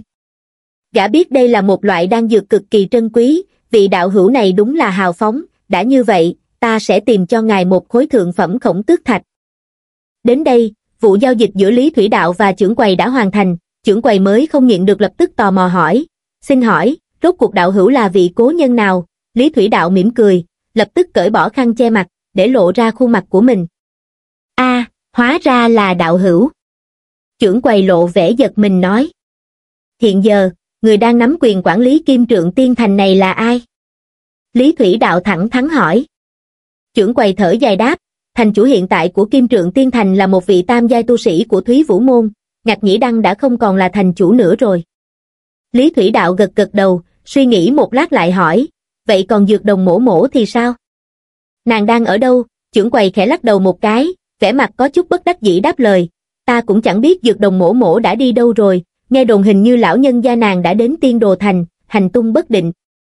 Gã biết đây là một loại đan dược cực kỳ trân quý, vị đạo hữu này đúng là hào phóng, đã như vậy, ta sẽ tìm cho ngài một khối thượng phẩm khổng tước thạch. Đến đây, vụ giao dịch giữa Lý Thủy Đạo và trưởng quầy đã hoàn thành, trưởng quầy mới không nhịn được lập tức tò mò hỏi. Xin hỏi, rốt cuộc đạo hữu là vị cố nhân nào? Lý Thủy Đạo mỉm cười, lập tức cởi bỏ khăn che mặt, để lộ ra khuôn mặt của mình. A, à, hóa ra là đạo hữu. Trưởng quầy lộ vẻ giật mình nói. Hiện giờ, người đang nắm quyền quản lý Kim Trượng Tiên Thành này là ai? Lý Thủy Đạo thẳng thắn hỏi. Trưởng quầy thở dài đáp, thành chủ hiện tại của Kim Trượng Tiên Thành là một vị tam giai tu sĩ của Thúy Vũ Môn, Ngạc Nhĩ Đăng đã không còn là thành chủ nữa rồi. Lý Thủy Đạo gật gật đầu, suy nghĩ một lát lại hỏi, vậy còn Dược Đồng Mỗ Mỗ thì sao? Nàng đang ở đâu? Trưởng quầy khẽ lắc đầu một cái, vẻ mặt có chút bất đắc dĩ đáp lời, ta cũng chẳng biết Dược Đồng Mỗ Mỗ đã đi đâu rồi, nghe đồn hình như lão nhân gia nàng đã đến Tiên Đồ Thành, hành tung bất định.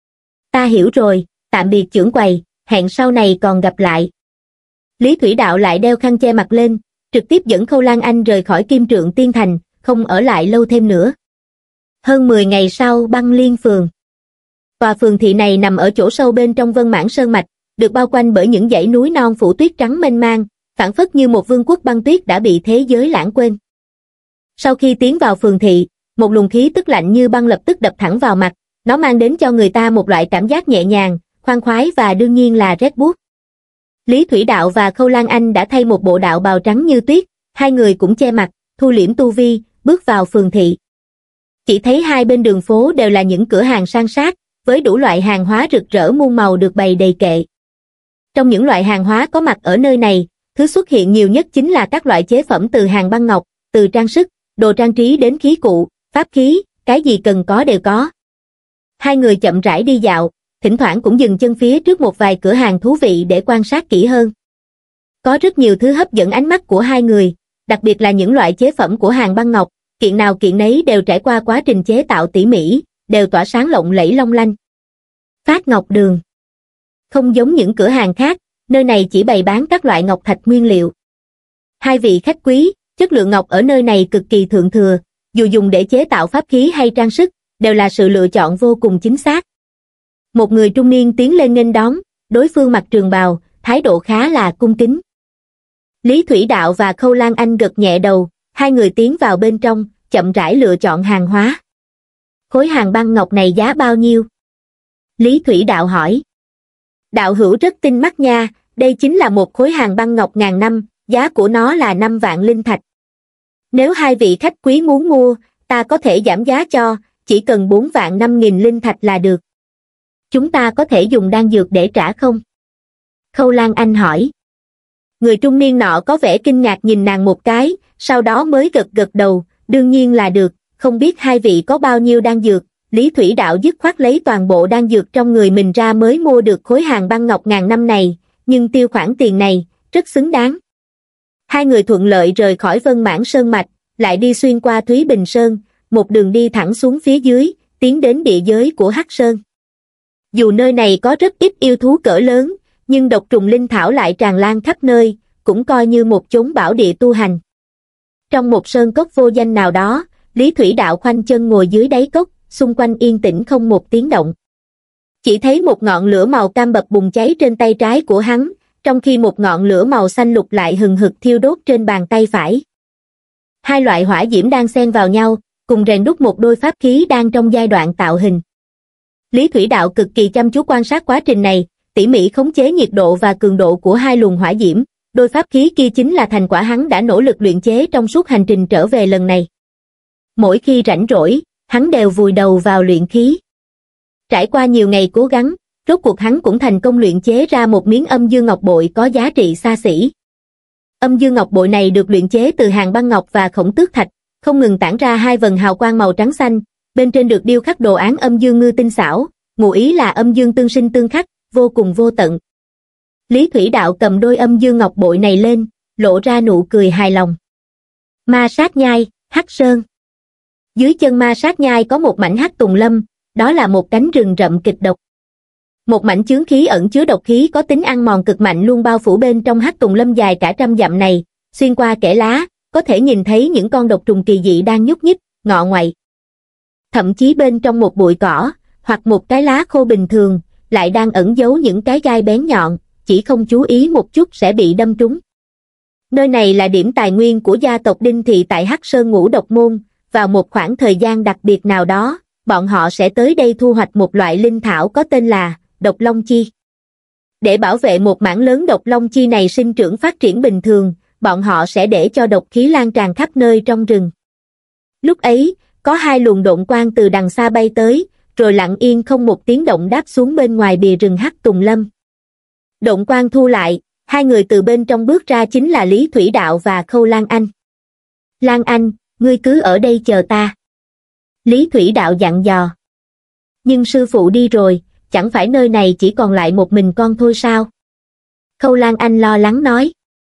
Ta hiểu rồi, tạm biệt trưởng quầy, hẹn sau này còn gặp lại. Lý Thủy Đạo lại đeo khăn che mặt lên, trực tiếp dẫn Khâu Lan Anh rời khỏi Kim Trượng Tiên Thành, không ở lại lâu thêm nữa. Hơn mười ngày sau, Băng Liên Phường. Tòa phường thị này nằm ở chỗ sâu bên trong Vân Mãn Sơn Mạch, được bao quanh bởi những dãy núi non phủ tuyết trắng mênh mang, phảng phất như một vương quốc băng tuyết đã bị thế giới lãng quên. Sau khi tiến vào phường thị, một luồng khí tức lạnh như băng lập tức đập thẳng vào mặt, nó mang đến cho người ta một loại cảm giác nhẹ nhàng, khoan khoái và đương nhiên là rét buốt. Lý Thủy Đạo và Khâu Lan Anh đã thay một bộ đạo bào trắng như tuyết, hai người cũng che mặt, thu liễm tu vi, bước vào phường thị. Chỉ thấy hai bên đường phố đều là những cửa hàng san sát, với đủ loại hàng hóa rực rỡ muôn màu được bày đầy kệ. Trong những loại hàng hóa có mặt ở nơi này, thứ xuất hiện nhiều nhất chính là các loại chế phẩm từ hàng băng ngọc, từ trang sức, đồ trang trí đến khí cụ, pháp khí, cái gì cần có đều có. Hai người chậm rãi đi dạo, thỉnh thoảng cũng dừng chân phía trước một vài cửa hàng thú vị để quan sát kỹ hơn. Có rất nhiều thứ hấp dẫn ánh mắt của hai người, đặc biệt là những loại chế phẩm của hàng băng ngọc, kiện nào kiện nấy đều trải qua quá trình chế tạo tỉ mỉ, đều tỏa sáng lộng lẫy long lanh. Phát Ngọc Đường. Không giống những cửa hàng khác, nơi này chỉ bày bán các loại ngọc thạch nguyên liệu. Hai vị khách quý, chất lượng ngọc ở nơi này cực kỳ thượng thừa, dù dùng để chế tạo pháp khí hay trang sức, đều là sự lựa chọn vô cùng chính xác. Một người trung niên tiến lên nghênh đón, đối phương mặc trường bào, thái độ khá là cung kính. Lý Thủy Đạo và Khâu Lan Anh gật nhẹ đầu, hai người tiến vào bên trong, chậm rãi lựa chọn hàng hóa. Khối hàng băng ngọc này giá bao nhiêu? Lý Thủy Đạo hỏi. Đạo hữu rất tinh mắt nha, đây chính là một khối hàng băng ngọc ngàn năm, giá của nó là năm vạn linh thạch. Nếu hai vị khách quý muốn mua, ta có thể giảm giá cho, chỉ cần bốn vạn năm nghìn linh thạch là được. Chúng ta có thể dùng đan dược để trả không? Khâu Lan Anh hỏi. Người trung niên nọ có vẻ kinh ngạc nhìn nàng một cái, sau đó mới gật gật đầu, đương nhiên là được, không biết hai vị có bao nhiêu đan dược. Lý Thủy Đạo dứt khoát lấy toàn bộ đan dược trong người mình ra mới mua được khối hàng băng ngọc ngàn năm này, nhưng tiêu khoản tiền này, rất xứng đáng. Hai người thuận lợi rời khỏi Vân Mãn Sơn Mạch, lại đi xuyên qua Thúy Bình Sơn, một đường đi thẳng xuống phía dưới, tiến đến địa giới của Hắc Sơn. Dù nơi này có rất ít yêu thú cỡ lớn, nhưng độc trùng linh thảo lại tràn lan khắp nơi, cũng coi như một chốn bảo địa tu hành. Trong một sơn cốc vô danh nào đó, Lý Thủy Đạo khoanh chân ngồi dưới đáy cốc, xung quanh yên tĩnh không một tiếng động. Chỉ thấy một ngọn lửa màu cam bập bùng cháy trên tay trái của hắn, trong khi một ngọn lửa màu xanh lục lại hừng hực thiêu đốt trên bàn tay phải. Hai loại hỏa diễm đang xen vào nhau, cùng rèn đúc một đôi pháp khí đang trong giai đoạn tạo hình. Lý Thủy Đạo cực kỳ chăm chú quan sát quá trình này, tỉ mỉ khống chế nhiệt độ và cường độ của hai luồng hỏa diễm, đôi pháp khí kia chính là thành quả hắn đã nỗ lực luyện chế trong suốt hành trình trở về lần này. Mỗi khi rảnh rỗi, hắn đều vùi đầu vào luyện khí. Trải qua nhiều ngày cố gắng, rốt cuộc hắn cũng thành công luyện chế ra một miếng âm dương ngọc bội có giá trị xa xỉ. Âm dương ngọc bội này được luyện chế từ hàng băng ngọc và khổng tước thạch, không ngừng tản ra hai vầng hào quang màu trắng xanh, bên trên được điêu khắc đồ án âm dương ngư tinh xảo, ngụ ý là âm dương tương sinh tương khắc, vô cùng vô tận. Lý Thủy Đạo cầm đôi âm dương ngọc bội này lên, lộ ra nụ cười hài lòng. Ma sát nhai, Hắc Sơn. Dưới chân ma sát nhai có một mảnh hắc tùng lâm, đó là một cánh rừng rậm kịch độc. Một mảnh chướng khí ẩn chứa độc khí có tính ăn mòn cực mạnh luôn bao phủ bên trong hắc tùng lâm dài cả trăm dặm này, xuyên qua kẽ lá, có thể nhìn thấy những con độc trùng kỳ dị đang nhúc nhích, ngọ ngoại. Thậm chí bên trong một bụi cỏ, hoặc một cái lá khô bình thường, lại đang ẩn giấu những cái gai bén nhọn, chỉ không chú ý một chút sẽ bị đâm trúng. Nơi này là điểm tài nguyên của gia tộc Đinh Thị tại Hắc Sơn Ngũ Độc Môn, vào một khoảng thời gian đặc biệt nào đó, bọn họ sẽ tới đây thu hoạch một loại linh thảo có tên là Độc Long Chi. Để bảo vệ một mảng lớn Độc Long Chi này sinh trưởng phát triển bình thường, bọn họ sẽ để cho độc khí lan tràn khắp nơi trong rừng. Lúc ấy, có hai luồng độn quang từ đằng xa bay tới, rồi lặng yên không một tiếng động đáp xuống bên ngoài bìa rừng hắc tùng lâm. Độn quang thu lại, hai người từ bên trong bước ra chính là Lý Thủy Đạo và Khâu Lan Anh. Lan Anh, ngươi cứ ở đây chờ ta. Lý Thủy Đạo dặn dò. Nhưng sư phụ đi rồi, chẳng phải nơi này chỉ còn lại một mình con thôi sao? Khâu Lan Anh lo lắng nói.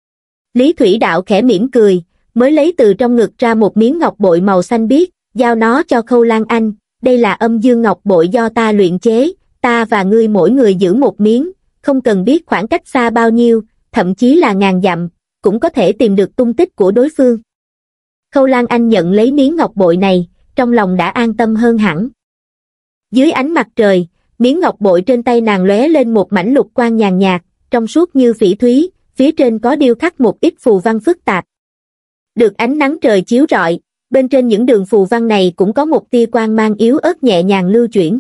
Lý Thủy Đạo khẽ mỉm cười, mới lấy từ trong ngực ra một miếng ngọc bội màu xanh biếc, giao nó cho Khâu Lan Anh. Đây là âm dương ngọc bội do ta luyện chế, ta và ngươi mỗi người giữ một miếng, không cần biết khoảng cách xa bao nhiêu, thậm chí là ngàn dặm, cũng có thể tìm được tung tích của đối phương. Khâu Lan Anh nhận lấy miếng ngọc bội này, trong lòng đã an tâm hơn hẳn. Dưới ánh mặt trời, miếng ngọc bội trên tay nàng lóe lên một mảnh lục quang nhàn nhạt, trong suốt như phỉ thúy, phía trên có điêu khắc một ít phù văn phức tạp. Được ánh nắng trời chiếu rọi, bên trên những đường phù văn này cũng có một tia quang mang yếu ớt nhẹ nhàng lưu chuyển.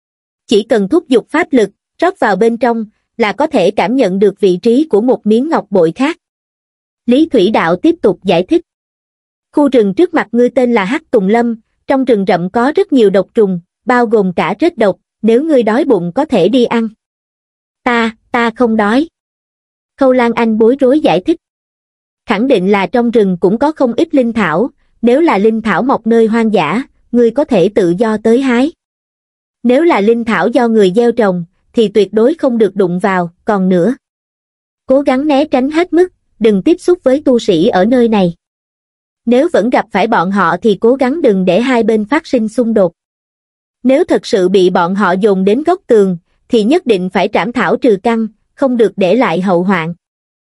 Chỉ cần thúc giục pháp lực, rót vào bên trong, là có thể cảm nhận được vị trí của một miếng ngọc bội khác. Lý Thủy Đạo tiếp tục giải thích. Khu rừng trước mặt ngươi tên là Hắc Tùng Lâm, trong rừng rậm có rất nhiều độc trùng, bao gồm cả rết độc, nếu ngươi đói bụng có thể đi ăn. Ta, ta không đói. Khâu Lan Anh bối rối giải thích. Khẳng định là trong rừng cũng có không ít linh thảo, nếu là linh thảo mọc nơi hoang dã, ngươi có thể tự do tới hái. Nếu là linh thảo do người gieo trồng, thì tuyệt đối không được đụng vào, còn nữa. Cố gắng né tránh hết mức, đừng tiếp xúc với tu sĩ ở nơi này. Nếu vẫn gặp phải bọn họ thì cố gắng đừng để hai bên phát sinh xung đột. Nếu thật sự bị bọn họ dồn đến góc tường, thì nhất định phải trảm thảo trừ căn, không được để lại hậu hoạn.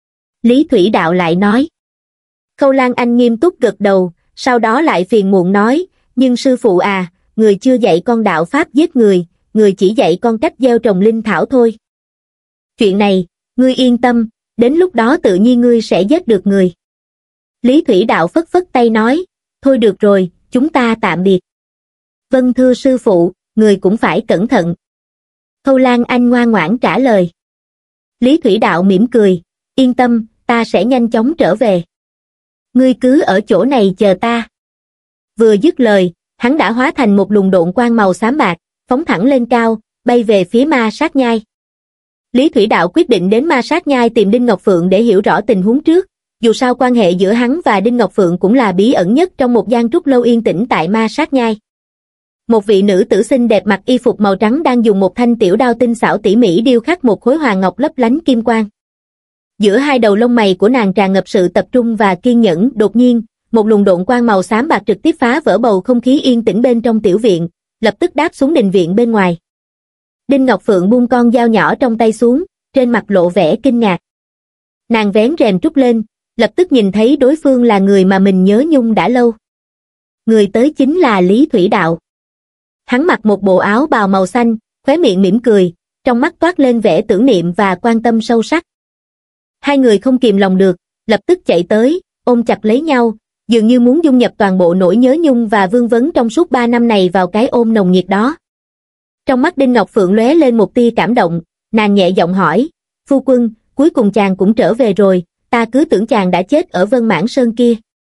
Lý Thủy Đạo lại nói. Khâu Lan Anh nghiêm túc gật đầu, sau đó lại phiền muộn nói, nhưng sư phụ à, người chưa dạy con đạo pháp giết người, người chỉ dạy con cách gieo trồng linh thảo thôi. Chuyện này, ngươi yên tâm, đến lúc đó tự nhiên ngươi sẽ giết được người. Lý Thủy Đạo phất phất tay nói, thôi được rồi, chúng ta tạm biệt. Vâng thưa sư phụ, người cũng phải cẩn thận. Khâu Lan Anh ngoan ngoãn trả lời. Lý Thủy Đạo mỉm cười, yên tâm, ta sẽ nhanh chóng trở về. Ngươi cứ ở chỗ này chờ ta. Vừa dứt lời, hắn đã hóa thành một luồng độn quang màu xám bạc, phóng thẳng lên cao, bay về phía ma sát nhai. Lý Thủy Đạo quyết định đến ma sát nhai tìm Đinh Ngọc Phượng để hiểu rõ tình huống trước, dù sao quan hệ giữa hắn và Đinh Ngọc Phượng cũng là bí ẩn nhất trong một gian trúc lâu yên tĩnh tại ma sát nhai. Một vị nữ tử xinh đẹp mặc y phục màu trắng đang dùng một thanh tiểu đao tinh xảo tỉ mỉ điêu khắc một khối hoàng ngọc lấp lánh kim quang. Giữa hai đầu lông mày của nàng tràn ngập sự tập trung và kiên nhẫn, đột nhiên, một luồng độn quang màu xám bạc trực tiếp phá vỡ bầu không khí yên tĩnh bên trong tiểu viện, lập tức đáp xuống đình viện bên ngoài. Đinh Ngọc Phượng buông con dao nhỏ trong tay xuống, trên mặt lộ vẻ kinh ngạc. Nàng vén rèm trúc lên, lập tức nhìn thấy đối phương là người mà mình nhớ nhung đã lâu. Người tới chính là Lý Thủy Đạo. Hắn mặc một bộ áo bào màu xanh, khóe miệng mỉm cười, trong mắt toát lên vẻ tưởng niệm và quan tâm sâu sắc. Hai người không kìm lòng được, lập tức chạy tới, ôm chặt lấy nhau, dường như muốn dung nhập toàn bộ nỗi nhớ nhung và vương vấn trong suốt ba năm này vào cái ôm nồng nhiệt đó. Trong mắt Đinh Ngọc Phượng lóe lên một tia cảm động, nàng nhẹ giọng hỏi, phu quân, cuối cùng chàng cũng trở về rồi, ta cứ tưởng chàng đã chết ở Vân Mãn Sơn kia.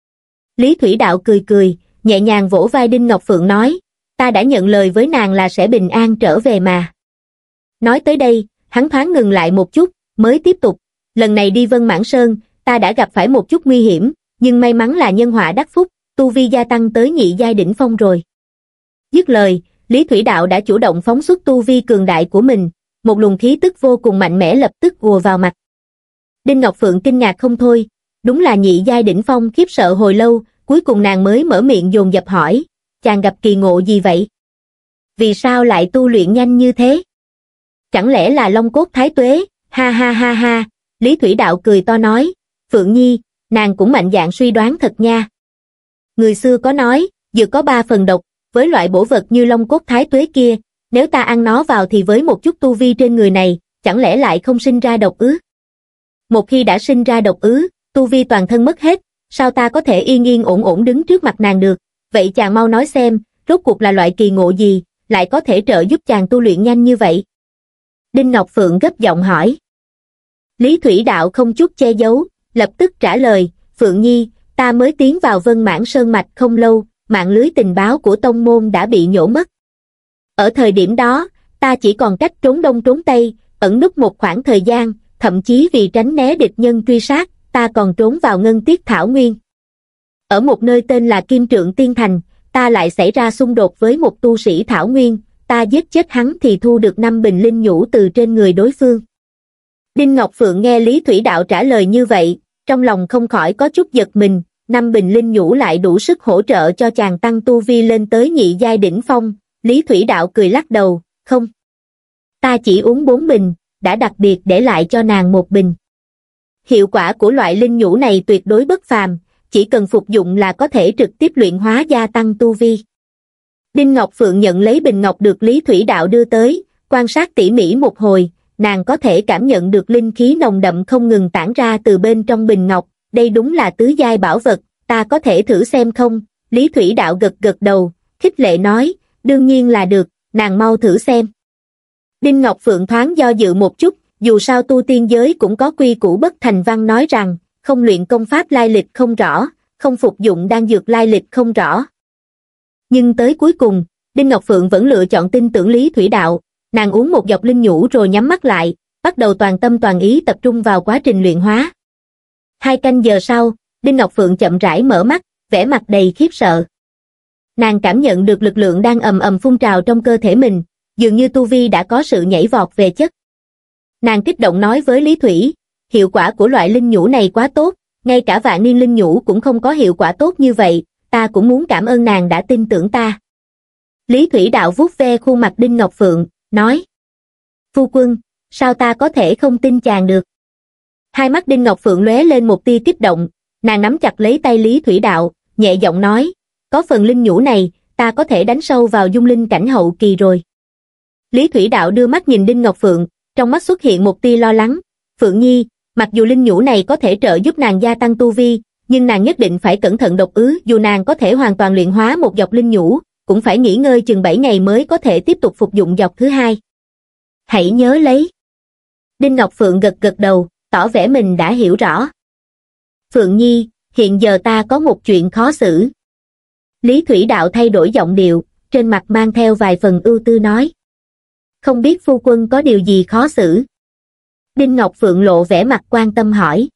Lý Thủy Đạo cười cười, nhẹ nhàng vỗ vai Đinh Ngọc Phượng nói, ta đã nhận lời với nàng là sẽ bình an trở về mà. Nói tới đây, hắn thoáng ngừng lại một chút, mới tiếp tục, lần này đi Vân Mãn Sơn, ta đã gặp phải một chút nguy hiểm, nhưng may mắn là nhân họa đắc phúc, tu vi gia tăng tới nhị giai đỉnh phong rồi. Dứt lời, Lý Thủy Đạo đã chủ động phóng xuất tu vi cường đại của mình, một luồng khí tức vô cùng mạnh mẽ lập tức ùa vào mặt. Đinh Ngọc Phượng kinh ngạc không thôi, đúng là nhị giai đỉnh phong. Khiếp sợ hồi lâu, cuối cùng nàng mới mở miệng dồn dập hỏi, chàng gặp kỳ ngộ gì vậy? Vì sao lại tu luyện nhanh như thế? Chẳng lẽ là Long Cốt Thái Tuế? Ha ha ha ha, Lý Thủy Đạo cười to nói, Phượng Nhi, nàng cũng mạnh dạn suy đoán thật nha. Người xưa có nói, dược có ba phần độc, với loại bổ vật như Long Cốt Thái Tuế kia, nếu ta ăn nó vào thì với một chút tu vi trên người này, chẳng lẽ lại không sinh ra độc ư? Một khi đã sinh ra độc ứ, tu vi toàn thân mất hết, sao ta có thể yên yên ổn ổn đứng trước mặt nàng được? Vậy chàng mau nói xem, rốt cuộc là loại kỳ ngộ gì, lại có thể trợ giúp chàng tu luyện nhanh như vậy? Đinh Ngọc Phượng gấp giọng hỏi. Lý Thủy Đạo không chút che giấu, lập tức trả lời, Phượng Nhi, ta mới tiến vào Vân Mãn Sơn Mạch không lâu, mạng lưới tình báo của tông môn đã bị nhổ mất. Ở thời điểm đó, ta chỉ còn cách trốn đông trốn tây, ẩn núp một khoảng thời gian, thậm chí vì tránh né địch nhân truy sát, ta còn trốn vào Ngân Tiết Thảo Nguyên. Ở một nơi tên là Kim Trượng Tiên Thành, ta lại xảy ra xung đột với một tu sĩ Thảo Nguyên, ta giết chết hắn thì thu được năm bình linh nhũ từ trên người đối phương. Đinh Ngọc Phượng nghe Lý Thủy Đạo trả lời như vậy, trong lòng không khỏi có chút giật mình, năm bình linh nhũ lại đủ sức hỗ trợ cho chàng tăng tu vi lên tới nhị giai đỉnh phong. Lý Thủy Đạo cười lắc đầu, không. Ta chỉ uống bốn bình, đã đặc biệt để lại cho nàng một bình. Hiệu quả của loại linh nhũ này tuyệt đối bất phàm, chỉ cần phục dụng là có thể trực tiếp luyện hóa gia tăng tu vi. Đinh Ngọc Phượng nhận lấy bình ngọc được Lý Thủy Đạo đưa tới, quan sát tỉ mỉ một hồi, nàng có thể cảm nhận được linh khí nồng đậm không ngừng tản ra từ bên trong bình ngọc, đây đúng là tứ giai bảo vật, ta có thể thử xem không? Lý Thủy Đạo gật gật đầu, khích lệ nói, đương nhiên là được, nàng mau thử xem. Đinh Ngọc Phượng thoáng do dự một chút, dù sao tu tiên giới cũng có quy củ bất thành văn nói rằng, không luyện công pháp lai lịch không rõ, không phục dụng đan dược lai lịch không rõ. Nhưng tới cuối cùng, Đinh Ngọc Phượng vẫn lựa chọn tin tưởng Lý Thủy Đạo, nàng uống một giọt linh nhũ rồi nhắm mắt lại, bắt đầu toàn tâm toàn ý tập trung vào quá trình luyện hóa. Hai canh giờ sau, Đinh Ngọc Phượng chậm rãi mở mắt, vẻ mặt đầy khiếp sợ. Nàng cảm nhận được lực lượng đang ầm ầm phun trào trong cơ thể mình, dường như tu vi đã có sự nhảy vọt về chất. Nàng kích động nói với Lý Thủy, hiệu quả của loại linh nhũ này quá tốt, ngay cả vạn niên linh nhũ cũng không có hiệu quả tốt như vậy, ta cũng muốn cảm ơn nàng đã tin tưởng ta. Lý Thủy Đạo vuốt ve khuôn mặt Đinh Ngọc Phượng, nói, phu quân, sao ta có thể không tin chàng được? Hai mắt Đinh Ngọc Phượng lóe lên một tia kích động, nàng nắm chặt lấy tay Lý Thủy Đạo, nhẹ giọng nói, có phần linh nhũ này, ta có thể đánh sâu vào dung linh cảnh hậu kỳ rồi. Lý Thủy Đạo đưa mắt nhìn Đinh Ngọc Phượng, trong mắt xuất hiện một tia lo lắng, Phượng Nhi, mặc dù linh nhũ này có thể trợ giúp nàng gia tăng tu vi, nhưng nàng nhất định phải cẩn thận độc ứ, dù nàng có thể hoàn toàn luyện hóa một giọt linh nhũ, cũng phải nghỉ ngơi chừng bảy ngày mới có thể tiếp tục phục dụng giọt thứ hai. Hãy nhớ lấy. Đinh Ngọc Phượng gật gật đầu, tỏ vẻ mình đã hiểu rõ. Phượng Nhi, hiện giờ ta có một chuyện khó xử. Lý Thủy Đạo thay đổi giọng điệu, trên mặt mang theo vài phần ưu tư nói. Không biết phu quân có điều gì khó xử? Đinh Ngọc Phượng lộ vẻ mặt quan tâm hỏi.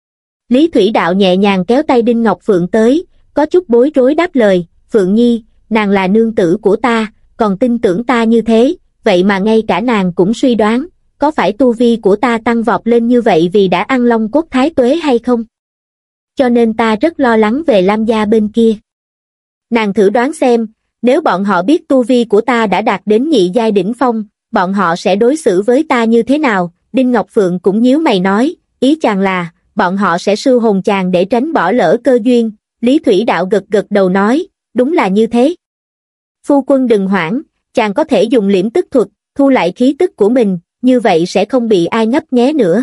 Lý Thủy Đạo nhẹ nhàng kéo tay Đinh Ngọc Phượng tới, có chút bối rối đáp lời, Phượng Nhi, nàng là nương tử của ta, còn tin tưởng ta như thế, vậy mà ngay cả nàng cũng suy đoán, có phải tu vi của ta tăng vọt lên như vậy vì đã ăn Long Cốt Thái Tuế hay không? Cho nên ta rất lo lắng về Lam gia bên kia. Nàng thử đoán xem, nếu bọn họ biết tu vi của ta đã đạt đến nhị giai đỉnh phong, bọn họ sẽ đối xử với ta như thế nào? Đinh Ngọc Phượng cũng nhíu mày nói, ý chàng là, bọn họ sẽ sưu hồn chàng để tránh bỏ lỡ cơ duyên. Lý Thủy Đạo gật gật đầu nói, đúng là như thế. Phu quân đừng hoảng, chàng có thể dùng liễm tức thuật, thu lại khí tức của mình, như vậy sẽ không bị ai ngấp nghé nữa.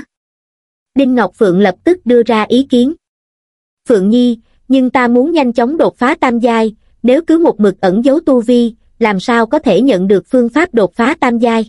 Đinh Ngọc Phượng lập tức đưa ra ý kiến. Phượng Nhi, nhưng ta muốn nhanh chóng đột phá tam giai, nếu cứ một mực ẩn giấu tu vi, làm sao có thể nhận được phương pháp đột phá tam giai?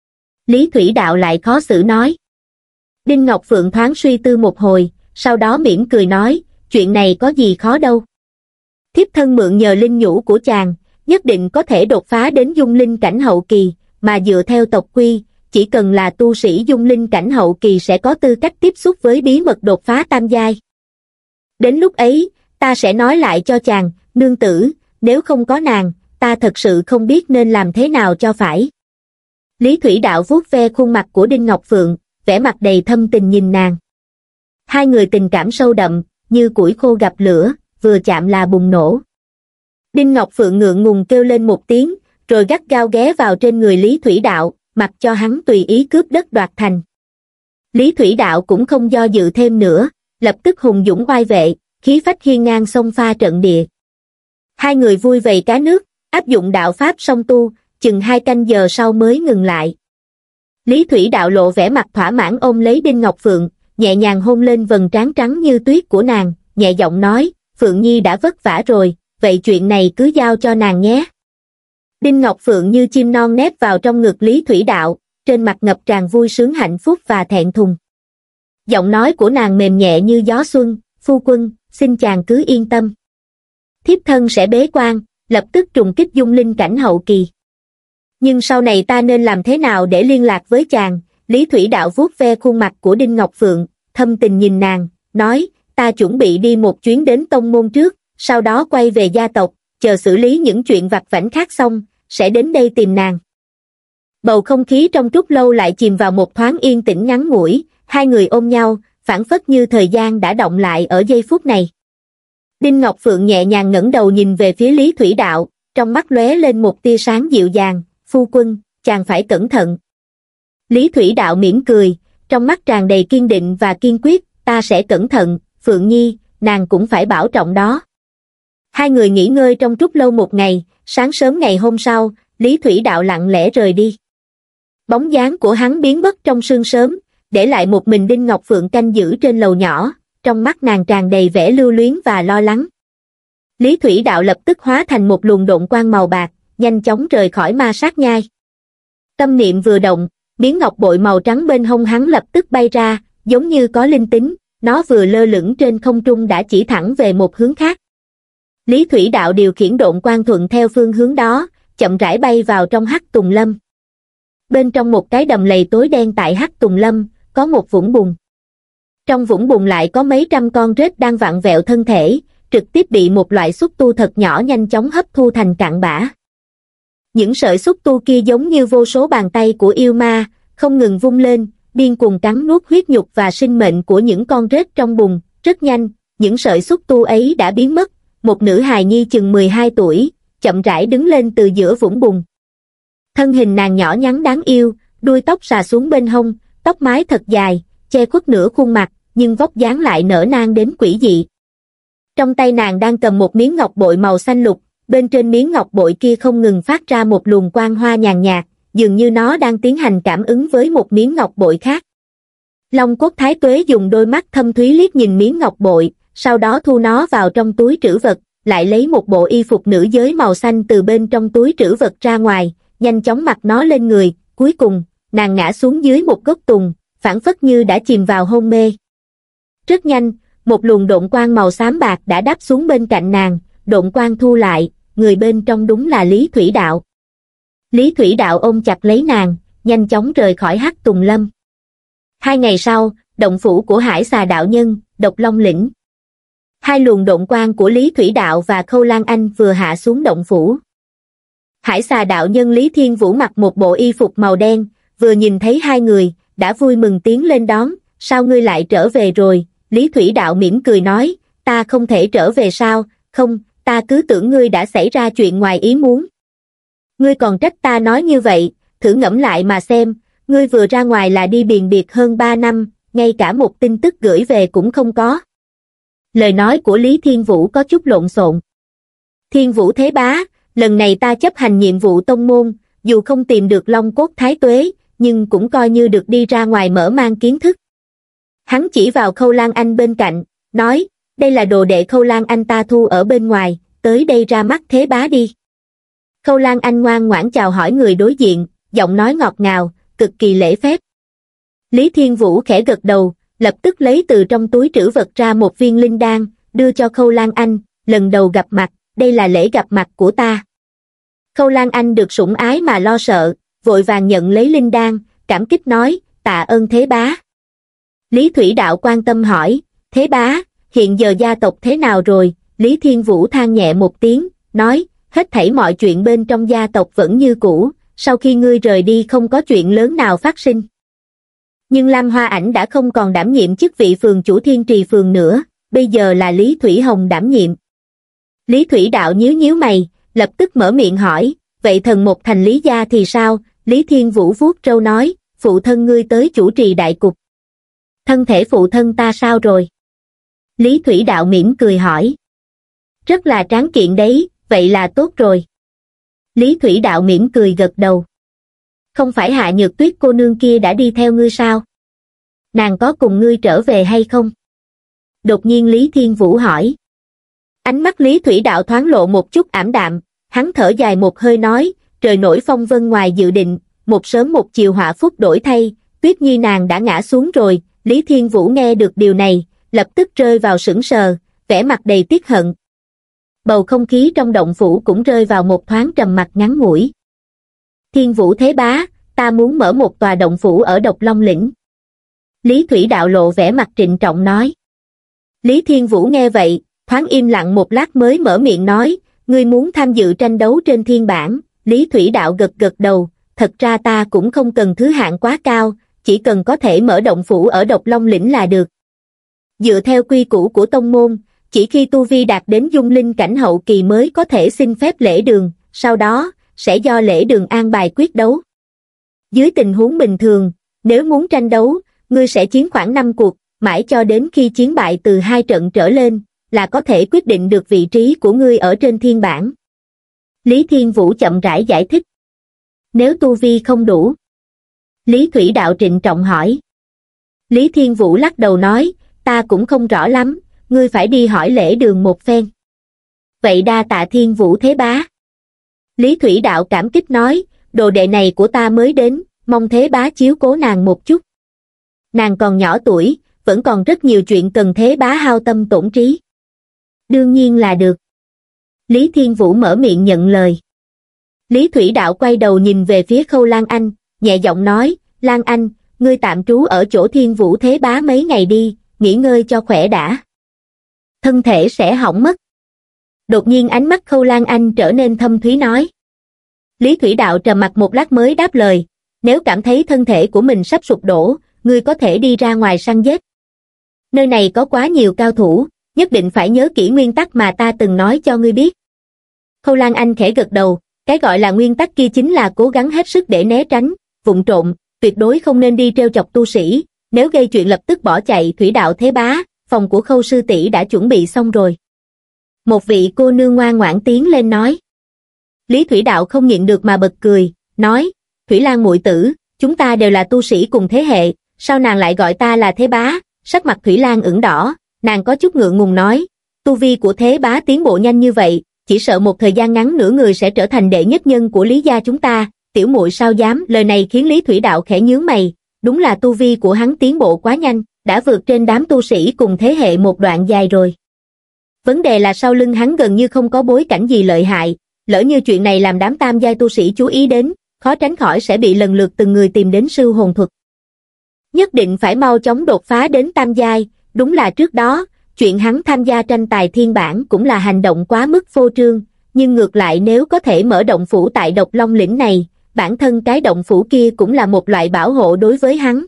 Lý Thủy Đạo lại khó xử nói. Đinh Ngọc Phượng thoáng suy tư một hồi, sau đó mỉm cười nói, chuyện này có gì khó đâu. Thiếp thân mượn nhờ linh nhũ của chàng, nhất định có thể đột phá đến dung linh cảnh hậu kỳ, mà dựa theo tộc quy, chỉ cần là tu sĩ dung linh cảnh hậu kỳ sẽ có tư cách tiếp xúc với bí mật đột phá tam giai. Đến lúc ấy, ta sẽ nói lại cho chàng, nương tử, nếu không có nàng, ta thật sự không biết nên làm thế nào cho phải. Lý Thủy Đạo vuốt ve khuôn mặt của Đinh Ngọc Phượng, vẻ mặt đầy thâm tình nhìn nàng. Hai người tình cảm sâu đậm, như củi khô gặp lửa, vừa chạm là bùng nổ. Đinh Ngọc Phượng ngượng ngùng kêu lên một tiếng, rồi gắt gao ghé vào trên người Lý Thủy Đạo, mặc cho hắn tùy ý cướp đất đoạt thành. Lý Thủy Đạo cũng không do dự thêm nữa, lập tức hùng dũng oai vệ, khí phách hiên ngang xông pha trận địa. Hai người vui vầy cá nước, áp dụng đạo pháp song tu, chừng hai canh giờ sau mới ngừng lại. Lý Thủy Đạo lộ vẻ mặt thỏa mãn ôm lấy Đinh Ngọc Phượng, nhẹ nhàng hôn lên vầng trán trắng như tuyết của nàng, nhẹ giọng nói, Phượng Nhi đã vất vả rồi, vậy chuyện này cứ giao cho nàng nhé. Đinh Ngọc Phượng như chim non nép vào trong ngực Lý Thủy Đạo, trên mặt ngập tràn vui sướng hạnh phúc và thẹn thùng. Giọng nói của nàng mềm nhẹ như gió xuân, phu quân, xin chàng cứ yên tâm. Thiếp thân sẽ bế quan, lập tức trùng kích dung linh cảnh hậu kỳ. Nhưng sau này ta nên làm thế nào để liên lạc với chàng? Lý Thủy Đạo vuốt ve khuôn mặt của Đinh Ngọc Phượng, thâm tình nhìn nàng, nói, ta chuẩn bị đi một chuyến đến tông môn trước, sau đó quay về gia tộc, chờ xử lý những chuyện vặt vãnh khác xong, sẽ đến đây tìm nàng. Bầu không khí trong trúc lâu lại chìm vào một thoáng yên tĩnh ngắn ngủi, hai người ôm nhau, phảng phất như thời gian đã động lại ở giây phút này. Đinh Ngọc Phượng nhẹ nhàng ngẩng đầu nhìn về phía Lý Thủy Đạo, trong mắt lóe lên một tia sáng dịu dàng, phu quân, chàng phải cẩn thận. Lý Thủy Đạo mỉm cười, trong mắt tràn đầy kiên định và kiên quyết, ta sẽ cẩn thận, Phượng Nhi, nàng cũng phải bảo trọng đó. Hai người nghỉ ngơi trong trúc lâu một ngày, sáng sớm ngày hôm sau, Lý Thủy Đạo lặng lẽ rời đi. Bóng dáng của hắn biến mất trong sương sớm, để lại một mình Đinh Ngọc Phượng canh giữ trên lầu nhỏ, trong mắt nàng tràn đầy vẻ lưu luyến và lo lắng. Lý Thủy Đạo lập tức hóa thành một luồng độn quang màu bạc, nhanh chóng rời khỏi ma sát nhai. Tâm niệm vừa động, miếng ngọc bội màu trắng bên hông hắn lập tức bay ra, giống như có linh tính, nó vừa lơ lửng trên không trung đã chỉ thẳng về một hướng khác. Lý Thủy Đạo điều khiển độn quang thuận theo phương hướng đó, chậm rãi bay vào trong Hắc Tùng Lâm. Bên trong một cái đầm lầy tối đen tại Hắc Tùng Lâm, có một vũng bùn. Trong vũng bùn lại có mấy trăm con rết đang vặn vẹo thân thể, trực tiếp bị một loại xúc tu thật nhỏ nhanh chóng hấp thu thành cặn bã. Những sợi xúc tu kia giống như vô số bàn tay của yêu ma, không ngừng vung lên, điên cuồng cắn nuốt huyết nhục và sinh mệnh của những con rết trong bùn. Rất nhanh, những sợi xúc tu ấy đã biến mất, một nữ hài nhi chừng mười hai tuổi, chậm rãi đứng lên từ giữa vũng bùn. Thân hình nàng nhỏ nhắn đáng yêu, đuôi tóc xà xuống bên hông, tóc mái thật dài, che khuất nửa khuôn mặt, nhưng vóc dáng lại nở nang đến quỷ dị. Trong tay nàng đang cầm một miếng ngọc bội màu xanh lục, bên trên miếng ngọc bội kia không ngừng phát ra một luồng quang hoa nhàn nhạt, dường như nó đang tiến hành cảm ứng với một miếng ngọc bội khác. Long Cốt Thái Tuế dùng đôi mắt thâm thúy liếc nhìn miếng ngọc bội, sau đó thu nó vào trong túi trữ vật, lại lấy một bộ y phục nữ giới màu xanh từ bên trong túi trữ vật ra ngoài, nhanh chóng mặc nó lên người, cuối cùng, nàng ngã xuống dưới một gốc tùng, phảng phất như đã chìm vào hôn mê. Rất nhanh, một luồng độn quang màu xám bạc đã đáp xuống bên cạnh nàng, độn quang thu lại, người bên trong đúng là Lý Thủy Đạo. Lý Thủy Đạo ôm chặt lấy nàng, nhanh chóng rời khỏi Hắc Tùng Lâm. Hai ngày sau, động phủ của Hải Xà Đạo Nhân, Độc Long Lĩnh. Hai luồng độn quang của Lý Thủy Đạo và Khâu Lan Anh vừa hạ xuống động phủ. Hải Xà Đạo Nhân Lý Thiên Vũ mặc một bộ y phục màu đen, vừa nhìn thấy hai người, đã vui mừng tiến lên đón, sao ngươi lại trở về rồi? Lý Thủy Đạo mỉm cười nói, ta không thể trở về sao? Không, ta cứ tưởng ngươi đã xảy ra chuyện ngoài ý muốn. Ngươi còn trách ta nói như vậy, thử ngẫm lại mà xem, ngươi vừa ra ngoài là đi biền biệt hơn ba năm, ngay cả một tin tức gửi về cũng không có. Lời nói của Lý Thiên Vũ có chút lộn xộn. Thiên Vũ Thế Bá, lần này ta chấp hành nhiệm vụ tông môn, dù không tìm được Long Cốt Thái Tuế, nhưng cũng coi như được đi ra ngoài mở mang kiến thức. Hắn chỉ vào Khâu Lan Anh bên cạnh, nói, đây là đồ đệ Khâu Lan Anh ta thu ở bên ngoài, tới đây ra mắt Thế Bá đi. Khâu Lan Anh ngoan ngoãn chào hỏi người đối diện, giọng nói ngọt ngào, cực kỳ lễ phép. Lý Thiên Vũ khẽ gật đầu, lập tức lấy từ trong túi trữ vật ra một viên linh đan, đưa cho Khâu Lan Anh, lần đầu gặp mặt, đây là lễ gặp mặt của ta. Khâu Lan Anh được sủng ái mà lo sợ, vội vàng nhận lấy linh đan, cảm kích nói, tạ ơn Thế Bá. Lý Thủy Đạo quan tâm hỏi, Thế Bá, hiện giờ gia tộc thế nào rồi? Lý Thiên Vũ than nhẹ một tiếng, nói, hết thảy mọi chuyện bên trong gia tộc vẫn như cũ, sau khi ngươi rời đi không có chuyện lớn nào phát sinh. Nhưng Lam Hoa Ảnh đã không còn đảm nhiệm chức vị phường chủ Thiên Trì phường nữa, bây giờ là Lý Thủy Hồng đảm nhiệm. Lý Thủy Đạo nhíu nhíu mày, lập tức mở miệng hỏi, vậy thần một thành Lý gia thì sao? Lý Thiên Vũ vuốt râu nói, phụ thân ngươi tới chủ trì đại cục. Thân thể phụ thân ta sao rồi? Lý Thủy Đạo mỉm cười hỏi. Rất là tráng kiện đấy, vậy là tốt rồi. Lý Thủy Đạo mỉm cười gật đầu. Không phải Hạ Nhược Tuyết cô nương kia đã đi theo ngươi sao? Nàng có cùng ngươi trở về hay không? Đột nhiên Lý Thiên Vũ hỏi. Ánh mắt Lý Thủy Đạo thoáng lộ một chút ảm đạm, hắn thở dài một hơi nói, trời nổi phong vân ngoài dự định, một sớm một chiều họa phúc đổi thay, Tuyết Nhi nàng đã ngã xuống rồi. Lý Thiên Vũ nghe được điều này, lập tức rơi vào sững sờ, vẻ mặt đầy tiếc hận. Bầu không khí trong động phủ cũng rơi vào một thoáng trầm mặc ngắn ngủi. Thiên Vũ thế bá, ta muốn mở một tòa động phủ ở Độc Long Lĩnh. Lý Thủy Đạo lộ vẻ mặt trịnh trọng nói. Lý Thiên Vũ nghe vậy, thoáng im lặng một lát mới mở miệng nói, ngươi muốn tham dự tranh đấu trên thiên bảng. Lý Thủy Đạo gật gật đầu, thật ra ta cũng không cần thứ hạng quá cao, chỉ cần có thể mở động phủ ở Độc Long Lĩnh là được. Dựa theo quy củ của tông môn, chỉ khi tu vi đạt đến dung linh cảnh hậu kỳ mới có thể xin phép lễ đường, sau đó, sẽ do lễ đường an bài quyết đấu. Dưới tình huống bình thường, nếu muốn tranh đấu, ngươi sẽ chiến khoảng năm cuộc, mãi cho đến khi chiến bại từ hai trận trở lên, là có thể quyết định được vị trí của ngươi ở trên thiên bảng. Lý Thiên Vũ chậm rãi giải thích. Nếu tu vi không đủ? Lý Thủy Đạo trịnh trọng hỏi. Lý Thiên Vũ lắc đầu nói, ta cũng không rõ lắm, ngươi phải đi hỏi lễ đường một phen. Vậy đa tạ Thiên Vũ thế bá. Lý Thủy Đạo cảm kích nói, đồ đệ này của ta mới đến, mong thế bá chiếu cố nàng một chút. Nàng còn nhỏ tuổi, vẫn còn rất nhiều chuyện cần thế bá hao tâm tổn trí. Đương nhiên là được. Lý Thiên Vũ mở miệng nhận lời. Lý Thủy Đạo quay đầu nhìn về phía Khâu Lan Anh, nhẹ giọng nói, Lan Anh, ngươi tạm trú ở chỗ Thiên Vũ thế bá mấy ngày đi, nghỉ ngơi cho khỏe đã. Thân thể sẽ hỏng mất. Đột nhiên ánh mắt Khâu Lan Anh trở nên thâm thúy nói. Lý Thủy Đạo trầm mặc một lát mới đáp lời, nếu cảm thấy thân thể của mình sắp sụp đổ, ngươi có thể đi ra ngoài săn giết. Nơi này có quá nhiều cao thủ, nhất định phải nhớ kỹ nguyên tắc mà ta từng nói cho ngươi biết. Khâu Lan Anh khẽ gật đầu, cái gọi là nguyên tắc kia chính là cố gắng hết sức để né tránh, vụng trộm, tuyệt đối không nên đi trêu chọc tu sĩ, nếu gây chuyện lập tức bỏ chạy. Thủy Đạo thế bá, phòng của Khâu sư tỷ đã chuẩn bị xong rồi. Một vị cô nương ngoan ngoãn tiến lên nói. Lý Thủy Đạo không nhịn được mà bật cười, nói, Thủy Lan muội tử, chúng ta đều là tu sĩ cùng thế hệ, sao nàng lại gọi ta là thế bá? Sắc mặt Thủy Lan ửng đỏ, nàng có chút ngượng ngùng nói, tu vi của thế bá tiến bộ nhanh như vậy, chỉ sợ một thời gian ngắn nữa người sẽ trở thành đệ nhất nhân của Lý gia chúng ta, tiểu muội sao dám? Lời này khiến Lý Thủy Đạo khẽ nhướng mày, đúng là tu vi của hắn tiến bộ quá nhanh, đã vượt trên đám tu sĩ cùng thế hệ một đoạn dài rồi. Vấn đề là sau lưng hắn gần như không có bối cảnh gì lợi hại, lỡ như chuyện này làm đám tam giai tu sĩ chú ý đến, khó tránh khỏi sẽ bị lần lượt từng người tìm đến sư hồn thuật. Nhất định phải mau chóng đột phá đến tam giai, đúng là trước đó, chuyện hắn tham gia tranh tài thiên bảng cũng là hành động quá mức phô trương, nhưng ngược lại nếu có thể mở động phủ tại Độc Long Lĩnh này, bản thân cái động phủ kia cũng là một loại bảo hộ đối với hắn.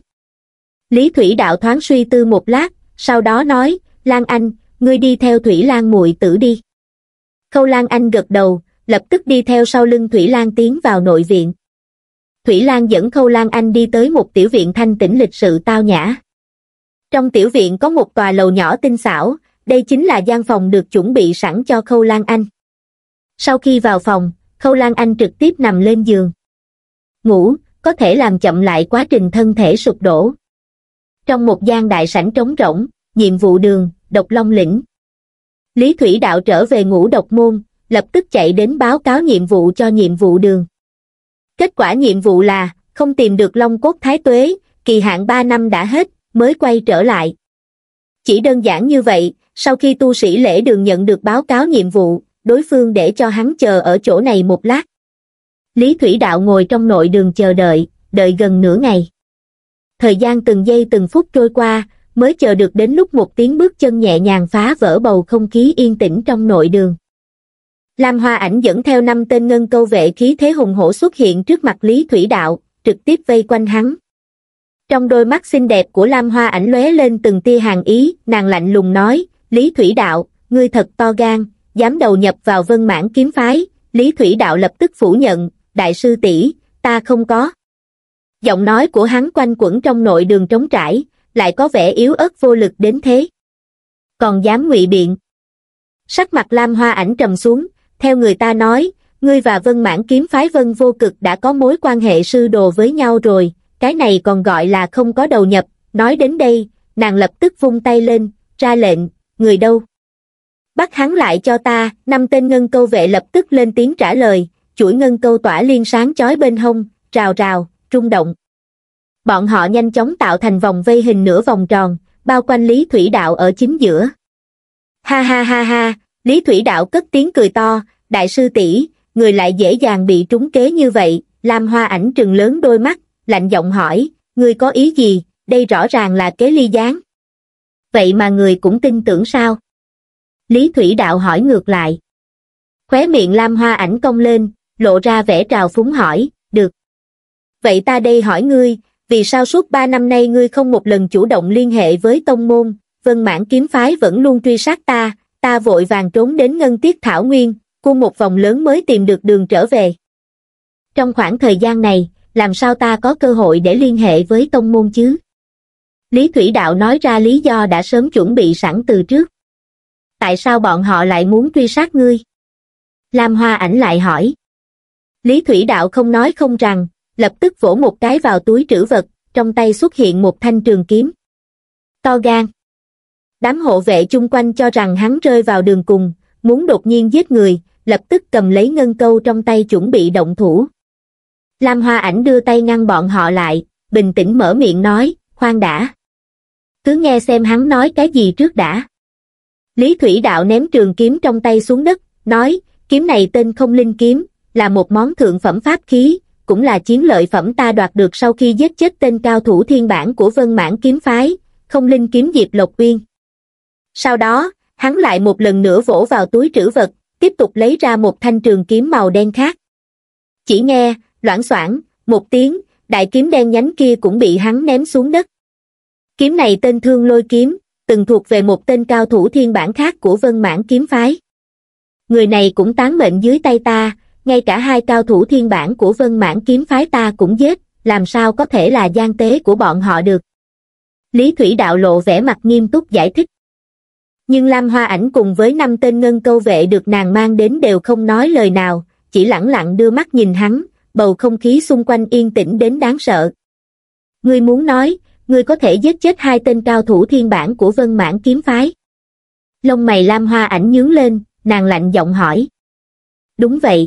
Lý Thủy Đạo thoáng suy tư một lát, sau đó nói, Lan Anh, ngươi đi theo Thủy Lan muội tử đi. Khâu Lan Anh gật đầu, lập tức đi theo sau lưng Thủy Lan tiến vào nội viện. Thủy Lan dẫn Khâu Lan Anh đi tới một tiểu viện thanh tĩnh lịch sự tao nhã. Trong tiểu viện có một tòa lầu nhỏ tinh xảo, đây chính là gian phòng được chuẩn bị sẵn cho Khâu Lan Anh. Sau khi vào phòng, Khâu Lan Anh trực tiếp nằm lên giường. Ngủ, có thể làm chậm lại quá trình thân thể sụp đổ. Trong một gian đại sảnh trống rỗng, nhiệm vụ đường, Độc Long Lĩnh. Lý Thủy Đạo trở về Ngũ Độc Môn, lập tức chạy đến báo cáo nhiệm vụ cho nhiệm vụ đường. Kết quả nhiệm vụ là, không tìm được Long Cốt Thái Tuế, kỳ hạn ba năm đã hết, mới quay trở lại. Chỉ đơn giản như vậy, sau khi tu sĩ lễ đường nhận được báo cáo nhiệm vụ, đối phương để cho hắn chờ ở chỗ này một lát. Lý Thủy Đạo ngồi trong nội đường chờ đợi, đợi gần nửa ngày. Thời gian từng giây từng phút trôi qua, mới chờ được đến lúc một tiếng bước chân nhẹ nhàng phá vỡ bầu không khí yên tĩnh trong nội đường. Lam Hoa Ảnh dẫn theo năm tên ngân câu vệ khí thế hùng hổ xuất hiện trước mặt Lý Thủy Đạo, trực tiếp vây quanh hắn. Trong đôi mắt xinh đẹp của Lam Hoa Ảnh lóe lên từng tia hàn ý, nàng lạnh lùng nói, Lý Thủy Đạo, ngươi thật to gan, dám đầu nhập vào Vân Mãn kiếm phái. Lý Thủy Đạo lập tức phủ nhận, đại sư tỷ, ta không có. Giọng nói của hắn quanh quẩn trong nội đường trống trải, lại có vẻ yếu ớt vô lực đến thế. Còn dám ngụy biện. Sắc mặt Lam Hoa Ảnh trầm xuống, theo người ta nói, ngươi và Vân Mãn kiếm phái Vân Vô Cực đã có mối quan hệ sư đồ với nhau rồi, cái này còn gọi là không có đầu nhập. Nói đến đây, nàng lập tức vung tay lên, ra lệnh, người đâu? Bắt hắn lại cho ta. Năm tên ngân câu vệ lập tức lên tiếng trả lời, chuỗi ngân câu tỏa liên sáng chói bên hông, rào rào, rung động. Bọn họ nhanh chóng tạo thành vòng vây hình nửa vòng tròn, bao quanh Lý Thủy Đạo ở chính giữa. Ha ha ha ha, Lý Thủy Đạo cất tiếng cười to, đại sư tỷ, người lại dễ dàng bị trúng kế như vậy. Lam Hoa Ảnh trừng lớn đôi mắt, lạnh giọng hỏi, ngươi có ý gì, đây rõ ràng là kế ly gián. Vậy mà người cũng tin tưởng sao? Lý Thủy Đạo hỏi ngược lại. Khóe miệng Lam Hoa Ảnh cong lên, lộ ra vẻ trào phúng hỏi, được. Vậy ta đây hỏi ngươi, vì sao suốt ba năm nay ngươi không một lần chủ động liên hệ với tông môn, Vân Mãn kiếm phái vẫn luôn truy sát ta, ta vội vàng trốn đến Ngân Tiết Thảo Nguyên, cung một vòng lớn mới tìm được đường trở về. Trong khoảng thời gian này, làm sao ta có cơ hội để liên hệ với tông môn chứ? Lý Thủy Đạo nói ra lý do đã sớm chuẩn bị sẵn từ trước. Tại sao bọn họ lại muốn truy sát ngươi? Lam Hoa Ảnh lại hỏi. Lý Thủy Đạo không nói không rằng, lập tức vỗ một cái vào túi trữ vật, trong tay xuất hiện một thanh trường kiếm. To gan. Đám hộ vệ chung quanh cho rằng hắn rơi vào đường cùng, muốn đột nhiên giết người, lập tức cầm lấy ngân câu trong tay chuẩn bị động thủ. Lam Hoa Ảnh đưa tay ngăn bọn họ lại, bình tĩnh mở miệng nói, khoan đã. Cứ nghe xem hắn nói cái gì trước đã. Lý Thủy Đạo ném trường kiếm trong tay xuống đất, nói, kiếm này tên Không Linh kiếm, là một món thượng phẩm pháp khí, cũng là chiến lợi phẩm ta đoạt được sau khi giết chết tên cao thủ thiên bản của Vân Mãn kiếm phái, Không Linh kiếm Diệp Lộc Uyên. Sau đó, hắn lại một lần nữa vỗ vào túi trữ vật, tiếp tục lấy ra một thanh trường kiếm màu đen khác. Chỉ nghe, loảng xoảng, một tiếng, đại kiếm đen nhánh kia cũng bị hắn ném xuống đất. Kiếm này tên Thương Lôi kiếm, từng thuộc về một tên cao thủ thiên bản khác của Vân Mãn kiếm phái. Người này cũng tán mệnh dưới tay ta, ngay cả hai cao thủ thiên bản của Vân Mãn kiếm phái ta cũng giết, làm sao có thể là gian tế của bọn họ được. Lý Thủy Đạo lộ vẻ mặt nghiêm túc giải thích. Nhưng Lam Hoa Ảnh cùng với năm tên ngân câu vệ được nàng mang đến đều không nói lời nào, chỉ lẳng lặng đưa mắt nhìn hắn, bầu không khí xung quanh yên tĩnh đến đáng sợ. Ngươi muốn nói, ngươi có thể giết chết hai tên cao thủ thiên bản của Vân Mãn kiếm phái? Lông mày Lam Hoa Ảnh nhướng lên, nàng lạnh giọng hỏi. Đúng vậy.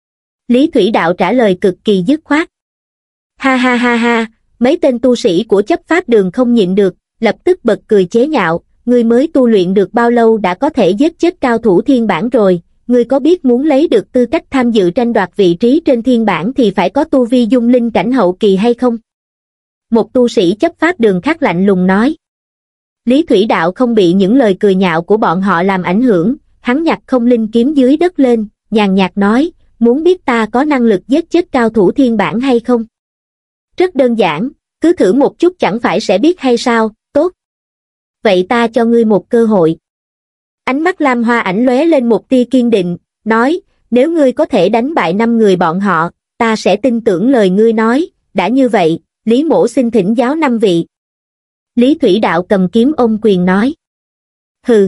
Lý Thủy Đạo trả lời cực kỳ dứt khoát. Ha ha ha ha, mấy tên tu sĩ của chấp pháp đường không nhịn được, lập tức bật cười chế nhạo, ngươi mới tu luyện được bao lâu đã có thể giết chết cao thủ thiên bản rồi, ngươi có biết muốn lấy được tư cách tham dự tranh đoạt vị trí trên thiên bản thì phải có tu vi dung linh cảnh hậu kỳ hay không? Một tu sĩ chấp pháp đường khác lạnh lùng nói. Lý Thủy Đạo không bị những lời cười nhạo của bọn họ làm ảnh hưởng, hắn nhặt không linh kiếm dưới đất lên, nhàn nhạt nói, muốn biết ta có năng lực giết chết cao thủ thiên bản hay không? Rất đơn giản, cứ thử một chút chẳng phải sẽ biết hay sao, tốt. Vậy ta cho ngươi một cơ hội. Ánh mắt Lam Hoa Ảnh lóe lên một tia kiên định, nói, nếu ngươi có thể đánh bại năm người bọn họ, ta sẽ tin tưởng lời ngươi nói, đã như vậy, Lý mỗ xin thỉnh giáo năm vị. Lý Thủy Đạo cầm kiếm ôm quyền nói. Hừ.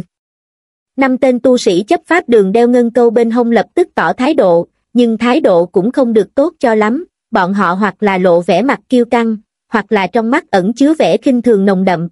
Năm tên tu sĩ chấp pháp đường đeo ngân câu bên hông lập tức tỏ thái độ, nhưng thái độ cũng không được tốt cho lắm, bọn họ hoặc là lộ vẻ mặt kiêu căng, hoặc là trong mắt ẩn chứa vẻ khinh thường nồng đậm.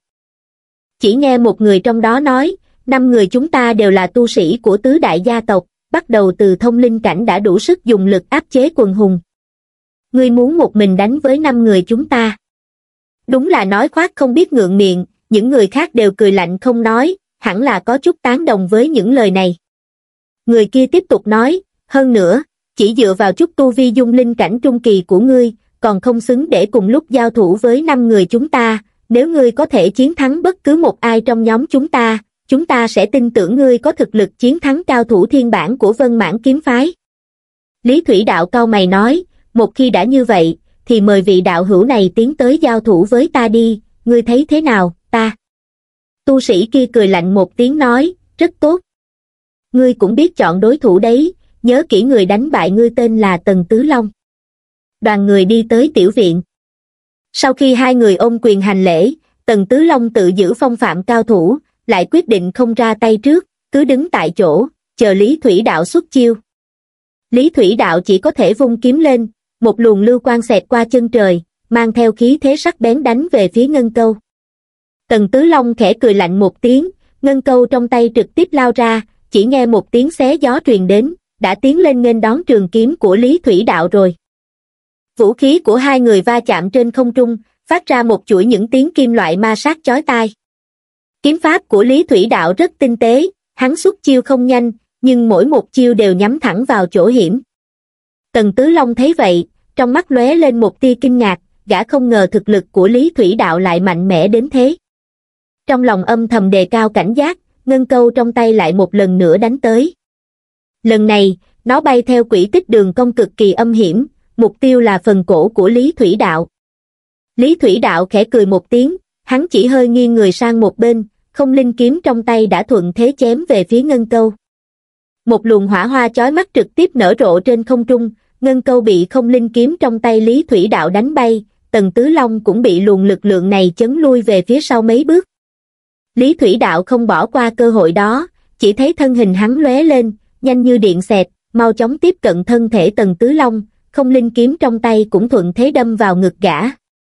Chỉ nghe một người trong đó nói, năm người chúng ta đều là tu sĩ của tứ đại gia tộc, bắt đầu từ thông linh cảnh đã đủ sức dùng lực áp chế quần hùng. Ngươi muốn một mình đánh với năm người chúng ta? Đúng là nói khoác không biết ngượng miệng, những người khác đều cười lạnh không nói, hẳn là có chút tán đồng với những lời này. Người kia tiếp tục nói, hơn nữa, chỉ dựa vào chút tu vi dung linh cảnh trung kỳ của ngươi, còn không xứng để cùng lúc giao thủ với năm người chúng ta, nếu ngươi có thể chiến thắng bất cứ một ai trong nhóm chúng ta, chúng ta sẽ tin tưởng ngươi có thực lực chiến thắng cao thủ thiên bản của Vân Mãn kiếm phái. Lý Thủy Đạo cau mày nói, một khi đã như vậy, thì mời vị đạo hữu này tiến tới giao thủ với ta đi, ngươi thấy thế nào, ta? Tu sĩ kia cười lạnh một tiếng nói, rất tốt. Ngươi cũng biết chọn đối thủ đấy, nhớ kỹ người đánh bại ngươi tên là Tần Tứ Long. Đoàn người đi tới tiểu viện. Sau khi hai người ôm quyền hành lễ, Tần Tứ Long tự giữ phong phạm cao thủ, lại quyết định không ra tay trước, cứ đứng tại chỗ, chờ Lý Thủy Đạo xuất chiêu. Lý Thủy Đạo chỉ có thể vung kiếm lên, một luồng lưu quang xẹt qua chân trời, mang theo khí thế sắc bén đánh về phía Ngân Câu. Tần Tứ Long khẽ cười lạnh một tiếng, Ngân Câu trong tay trực tiếp lao ra, chỉ nghe một tiếng xé gió truyền đến, đã tiến lên nghênh đón trường kiếm của Lý Thủy Đạo rồi. Vũ khí của hai người va chạm trên không trung, phát ra một chuỗi những tiếng kim loại ma sát chói tai. Kiếm pháp của Lý Thủy Đạo rất tinh tế, hắn xuất chiêu không nhanh, nhưng mỗi một chiêu đều nhắm thẳng vào chỗ hiểm. Tần Tứ Long thấy vậy, trong mắt lóe lên một tia kinh ngạc, gã không ngờ thực lực của Lý Thủy Đạo lại mạnh mẽ đến thế. Trong lòng âm thầm đề cao cảnh giác, Ngân Câu trong tay lại một lần nữa đánh tới. Lần này, nó bay theo quỹ tích đường cong cực kỳ âm hiểm, mục tiêu là phần cổ của Lý Thủy Đạo. Lý Thủy Đạo khẽ cười một tiếng, hắn chỉ hơi nghiêng người sang một bên, không linh kiếm trong tay đã thuận thế chém về phía Ngân Câu. Một luồng hỏa hoa chói mắt trực tiếp nở rộ trên không trung, Ngân Câu bị không linh kiếm trong tay Lý Thủy Đạo đánh bay, Tần Tứ Long cũng bị luồng lực lượng này chấn lui về phía sau mấy bước. Lý Thủy Đạo không bỏ qua cơ hội đó, chỉ thấy thân hình hắn lóe lên, nhanh như điện xẹt, mau chóng tiếp cận thân thể Tần Tứ Long, không linh kiếm trong tay cũng thuận thế đâm vào ngực gã.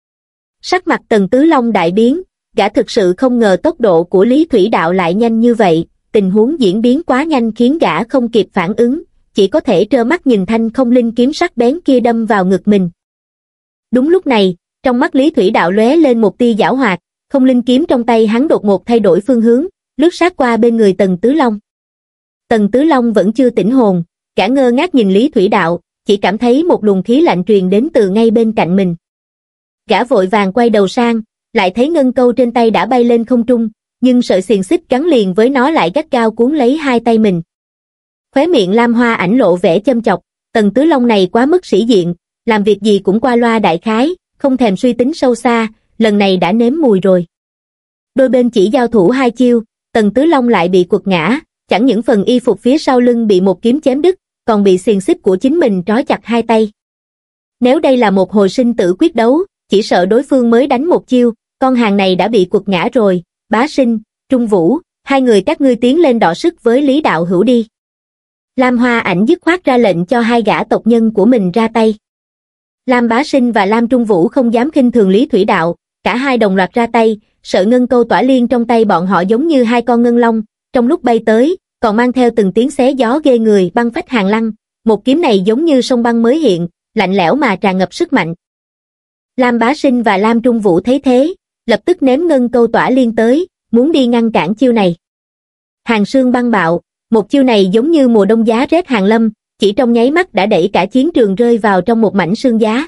Sắc mặt Tần Tứ Long đại biến, gã thực sự không ngờ tốc độ của Lý Thủy Đạo lại nhanh như vậy, tình huống diễn biến quá nhanh khiến gã không kịp phản ứng, chỉ có thể trơ mắt nhìn thanh không linh kiếm sắc bén kia đâm vào ngực mình. Đúng lúc này, trong mắt Lý Thủy Đạo lóe lên một tia giảo hoạt, không linh kiếm trong tay hắn đột ngột thay đổi phương hướng, lướt sát qua bên người Tần Tứ Long. Tần Tứ Long vẫn chưa tỉnh hồn, gã ngơ ngác nhìn Lý Thủy Đạo, chỉ cảm thấy một luồng khí lạnh truyền đến từ ngay bên cạnh mình. Gã vội vàng quay đầu sang, lại thấy Ngân Câu trên tay đã bay lên không trung, nhưng sợi xiềng xích gắn liền với nó lại gắt gao cuốn lấy hai tay mình. Khóe miệng Lam Hoa Ảnh lộ vẻ châm chọc, Tần Tứ Long này quá mức sĩ diện, làm việc gì cũng qua loa đại khái, không thèm suy tính sâu xa, lần này đã nếm mùi rồi. Đôi bên chỉ giao thủ hai chiêu, Tần Tứ Long lại bị quật ngã, chẳng những phần y phục phía sau lưng bị một kiếm chém đứt, còn bị xiềng xích của chính mình trói chặt hai tay. Nếu đây là một hồi sinh tử quyết đấu, chỉ sợ đối phương mới đánh một chiêu, con hàng này đã bị quật ngã rồi. Bá Sinh, Trung Vũ, hai người các ngươi tiến lên đọ sức với Lý đạo hữu đi. Lam Hoa Ảnh dứt khoát ra lệnh cho hai gã tộc nhân của mình ra tay. Lam Bá Sinh và Lam Trung Vũ không dám khinh thường Lý Thủy Đạo, cả hai đồng loạt ra tay, sợi ngân câu tỏa liên trong tay bọn họ giống như hai con ngân long, trong lúc bay tới, còn mang theo từng tiếng xé gió ghê người, băng phách hàng lăng, một kiếm này giống như sông băng mới hiện, lạnh lẽo mà tràn ngập sức mạnh. Lam Bá Sinh và Lam Trung Vũ thấy thế, lập tức ném ngân câu tỏa liên tới, muốn đi ngăn cản chiêu này. Hàng sương băng bạo, một chiêu này giống như mùa đông giá rét hàng lâm, chỉ trong nháy mắt đã đẩy cả chiến trường rơi vào trong một mảnh sương giá.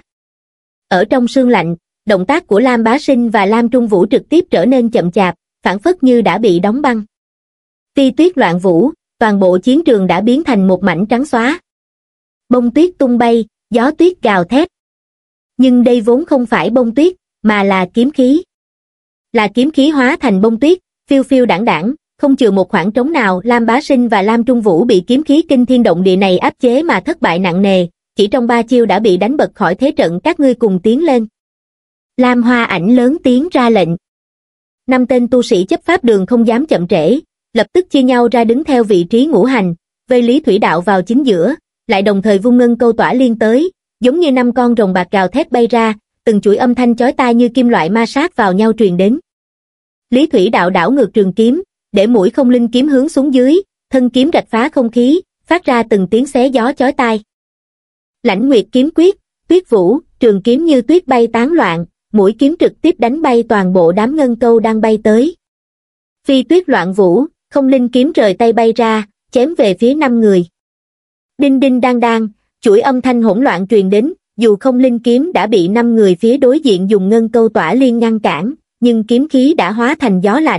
Ở trong sương lạnh, động tác của Lam Bá Sinh và Lam Trung Vũ trực tiếp trở nên chậm chạp, phảng phất như đã bị đóng băng. Ti tuyết loạn vũ, toàn bộ chiến trường đã biến thành một mảnh trắng xóa. Bông tuyết tung bay, gió tuyết gào thét. Nhưng đây vốn không phải bông tuyết, mà là kiếm khí. Là kiếm khí hóa thành bông tuyết, phiêu phiêu đãng đãng, không chừa một khoảng trống nào. Lam Bá Sinh và Lam Trung Vũ bị kiếm khí kinh thiên động địa này áp chế mà thất bại nặng nề, chỉ trong ba chiêu đã bị đánh bật khỏi thế trận. Các ngươi cùng tiến lên. Lam Hoa Ảnh lớn tiếng ra lệnh. Năm tên tu sĩ chấp pháp đường không dám chậm trễ, lập tức chia nhau ra đứng theo vị trí ngũ hành, vây Lý Thủy Đạo vào chính giữa, lại đồng thời vung ngân câu tỏa liên tới, giống như năm con rồng bạc gào thét bay ra, từng chuỗi âm thanh chói tai như kim loại ma sát vào nhau truyền đến. Lý Thủy Đạo đảo ngược trường kiếm, để mũi không linh kiếm hướng xuống dưới, thân kiếm rạch phá không khí, phát ra từng tiếng xé gió chói tai. Lãnh Nguyệt kiếm quyết, Tuyết Vũ, trường kiếm như tuyết bay tán loạn, mũi kiếm trực tiếp đánh bay toàn bộ đám ngân câu đang bay tới. Phi tuyết loạn vũ, không linh kiếm rời tay bay ra, chém về phía năm người. Đinh đinh đang đang, chuỗi âm thanh hỗn loạn truyền đến, dù không linh kiếm đã bị năm người phía đối diện dùng ngân câu tỏa liên ngăn cản, nhưng kiếm khí đã hóa thành gió lạnh,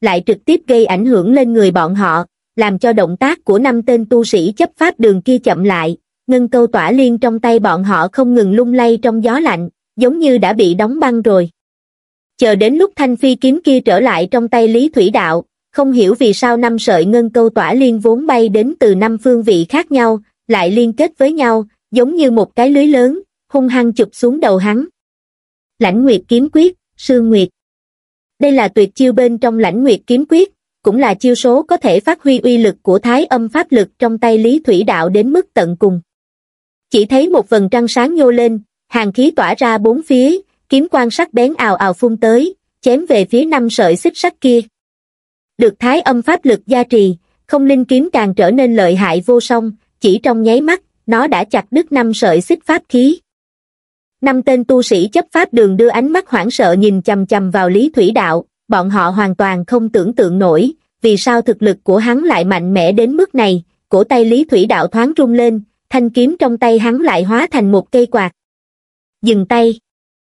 lại trực tiếp gây ảnh hưởng lên người bọn họ, làm cho động tác của năm tên tu sĩ chấp pháp đường kia chậm lại. Ngân câu tỏa liên trong tay bọn họ không ngừng lung lay trong gió lạnh, giống như đã bị đóng băng rồi. Chờ đến lúc thanh phi kiếm kia trở lại trong tay Lý Thủy Đạo, không hiểu vì sao năm sợi ngân câu tỏa liên vốn bay đến từ năm phương vị khác nhau, lại liên kết với nhau, giống như một cái lưới lớn, hung hăng chụp xuống đầu hắn. Lãnh Nguyệt kiếm quyết, Sương Nguyệt. Đây là tuyệt chiêu bên trong Lãnh Nguyệt kiếm quyết, cũng là chiêu số có thể phát huy uy lực của thái âm pháp lực trong tay Lý Thủy Đạo đến mức tận cùng. Chỉ thấy một vầng trăng sáng nhô lên, hàn khí tỏa ra bốn phía, kiếm quang sắc bén ào ào phun tới, chém về phía năm sợi xích sắt kia. Được thái âm pháp lực gia trì, không linh kiếm càng trở nên lợi hại vô song, chỉ trong nháy mắt, nó đã chặt đứt năm sợi xích pháp khí. Năm tên tu sĩ chấp pháp đường đưa ánh mắt hoảng sợ nhìn chằm chằm vào Lý Thủy Đạo, bọn họ hoàn toàn không tưởng tượng nổi, vì sao thực lực của hắn lại mạnh mẽ đến mức này. Cổ tay Lý Thủy Đạo thoáng rung lên, thanh kiếm trong tay hắn lại hóa thành một cây quạt. Dừng tay.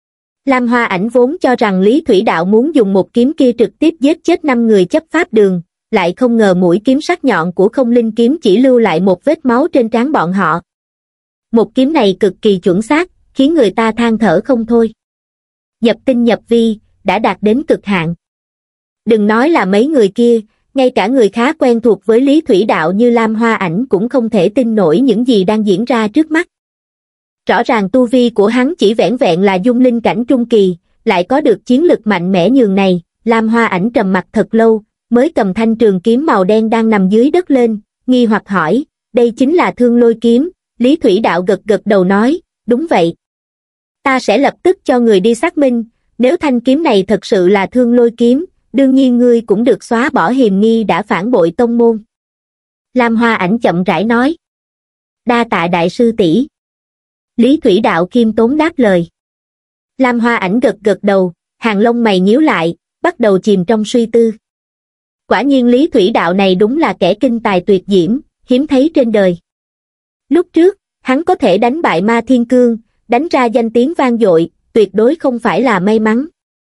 Lam Hoa Ảnh vốn cho rằng Lý Thủy Đạo muốn dùng một kiếm kia trực tiếp giết chết năm người chấp pháp đường, lại không ngờ mũi kiếm sắc nhọn của không linh kiếm chỉ lưu lại một vết máu trên trán bọn họ. Một kiếm này cực kỳ chuẩn xác, khiến người ta than thở không thôi. Nhập tinh nhập vi, đã đạt đến cực hạn. Đừng nói là mấy người kia, ngay cả người khá quen thuộc với Lý Thủy Đạo như Lam Hoa Ảnh cũng không thể tin nổi những gì đang diễn ra trước mắt. Rõ ràng tu vi của hắn chỉ vẻn vẹn là dung linh cảnh trung kỳ, lại có được chiến lực mạnh mẽ nhường này. Lam Hoa Ảnh trầm mặt thật lâu, mới cầm thanh trường kiếm màu đen đang nằm dưới đất lên, nghi hoặc hỏi, đây chính là Thương Lôi kiếm. Lý Thủy Đạo gật gật đầu nói, đúng vậy. Ta sẽ lập tức cho người đi xác minh, nếu thanh kiếm này thật sự là Thương Lôi kiếm, đương nhiên ngươi cũng được xóa bỏ hiềm nghi đã phản bội tông môn. Lam Hoa Ảnh chậm rãi nói. Đa tạ đại sư tỷ. Lý Thủy Đạo khiêm tốn đáp lời. Lam Hoa Ảnh gật gật đầu, hàng lông mày nhíu lại, bắt đầu chìm trong suy tư. Quả nhiên Lý Thủy Đạo này đúng là kẻ kinh tài tuyệt diễm, hiếm thấy trên đời. Lúc trước, hắn có thể đánh bại Ma Thiên Cương, đánh ra danh tiếng vang dội, tuyệt đối không phải là may mắn.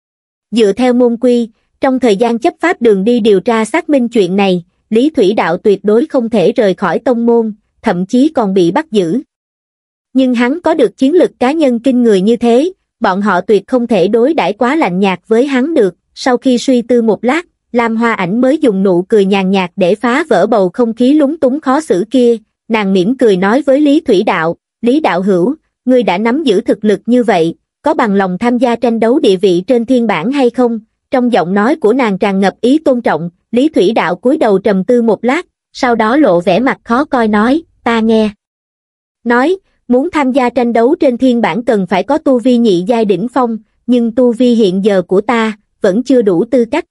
Dựa theo môn quy, trong thời gian chấp pháp đường đi điều tra xác minh chuyện này, Lý Thủy Đạo tuyệt đối không thể rời khỏi tông môn, thậm chí còn bị bắt giữ. Nhưng hắn có được chiến lực cá nhân kinh người như thế, bọn họ tuyệt không thể đối đãi quá lạnh nhạt với hắn được. Sau khi suy tư một lát, Lam Hoa Ảnh mới dùng nụ cười nhàn nhạt để phá vỡ bầu không khí lúng túng khó xử kia. Nàng mỉm cười nói với Lý Thủy Đạo, Lý Đạo Hữu, ngươi đã nắm giữ thực lực như vậy, có bằng lòng tham gia tranh đấu địa vị trên thiên bảng hay không? Trong giọng nói của nàng tràn ngập ý tôn trọng. Lý Thủy Đạo cúi đầu trầm tư một lát, sau đó lộ vẻ mặt khó coi nói, ta nghe. Nói, muốn tham gia tranh đấu trên thiên bảng cần phải có tu vi nhị giai đỉnh phong, nhưng tu vi hiện giờ của ta, vẫn chưa đủ tư cách.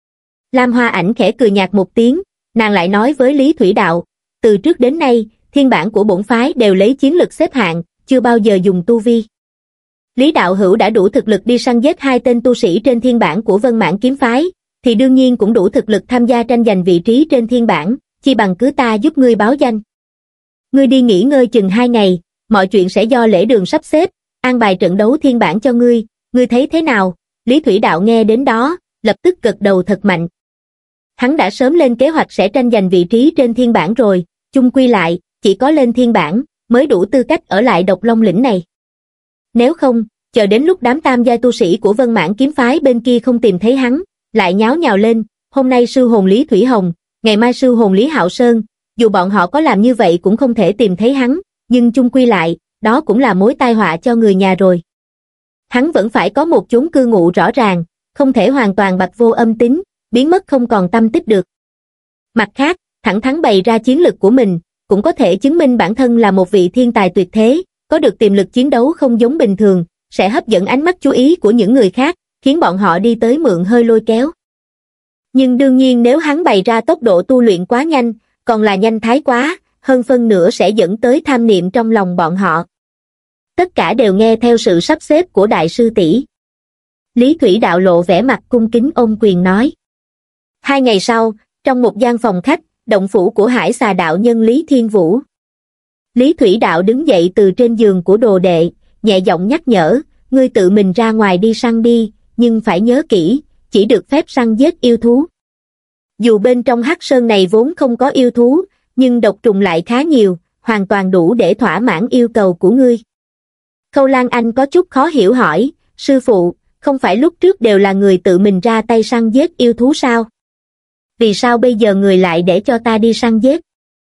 Lam Hoa Ảnh khẽ cười nhạt một tiếng, nàng lại nói với Lý Thủy Đạo, từ trước đến nay, thiên bảng của bổn phái đều lấy chiến lực xếp hạng, chưa bao giờ dùng tu vi. Lý Đạo Hữu đã đủ thực lực đi săn giết hai tên tu sĩ trên thiên bảng của Vân Mãn kiếm phái, thì đương nhiên cũng đủ thực lực tham gia tranh giành vị trí trên thiên bảng, chi bằng cứ ta giúp ngươi báo danh. Ngươi đi nghỉ ngơi chừng hai ngày, mọi chuyện sẽ do lễ đường sắp xếp, an bài trận đấu thiên bảng cho ngươi, ngươi thấy thế nào? Lý Thủy Đạo nghe đến đó, lập tức gật đầu thật mạnh. Hắn đã sớm lên kế hoạch sẽ tranh giành vị trí trên thiên bảng rồi, chung quy lại, chỉ có lên thiên bảng, mới đủ tư cách ở lại Độc Long lĩnh này. Nếu không, chờ đến lúc đám tam giai tu sĩ của Vân Mãn kiếm phái bên kia không tìm thấy hắn, lại nháo nhào lên, hôm nay sư hồn Lý Thủy Hồng, ngày mai sư hồn Lý Hạo Sơn, dù bọn họ có làm như vậy cũng không thể tìm thấy hắn, nhưng chung quy lại, đó cũng là mối tai họa cho người nhà rồi. Hắn vẫn phải có một chốn cư ngụ rõ ràng, không thể hoàn toàn bạch vô âm tín, biến mất không còn tâm tích được. Mặt khác, thẳng thắn bày ra chiến lực của mình, cũng có thể chứng minh bản thân là một vị thiên tài tuyệt thế, có được tiềm lực chiến đấu không giống bình thường, sẽ hấp dẫn ánh mắt chú ý của những người khác, khiến bọn họ đi tới mượn hơi lôi kéo. Nhưng đương nhiên nếu hắn bày ra tốc độ tu luyện quá nhanh, còn là nhanh thái quá, hơn phân nửa sẽ dẫn tới tham niệm trong lòng bọn họ. Tất cả đều nghe theo sự sắp xếp của đại sư tỷ. Lý Thủy Đạo lộ vẻ mặt cung kính ôm quyền nói. Hai ngày sau, trong một gian phòng khách, động phủ của Hải Xà đạo nhân Lý Thiên Vũ. Lý Thủy Đạo đứng dậy từ trên giường của đồ đệ, nhẹ giọng nhắc nhở, ngươi tự mình ra ngoài đi săn đi, nhưng phải nhớ kỹ, chỉ được phép săn giết yêu thú. Dù bên trong hắc sơn này vốn không có yêu thú, nhưng độc trùng lại khá nhiều, hoàn toàn đủ để thỏa mãn yêu cầu của ngươi. Khâu Lan Anh có chút khó hiểu hỏi, sư phụ, không phải lúc trước đều là người tự mình ra tay săn giết yêu thú sao? Vì sao bây giờ người lại để cho ta đi săn giết?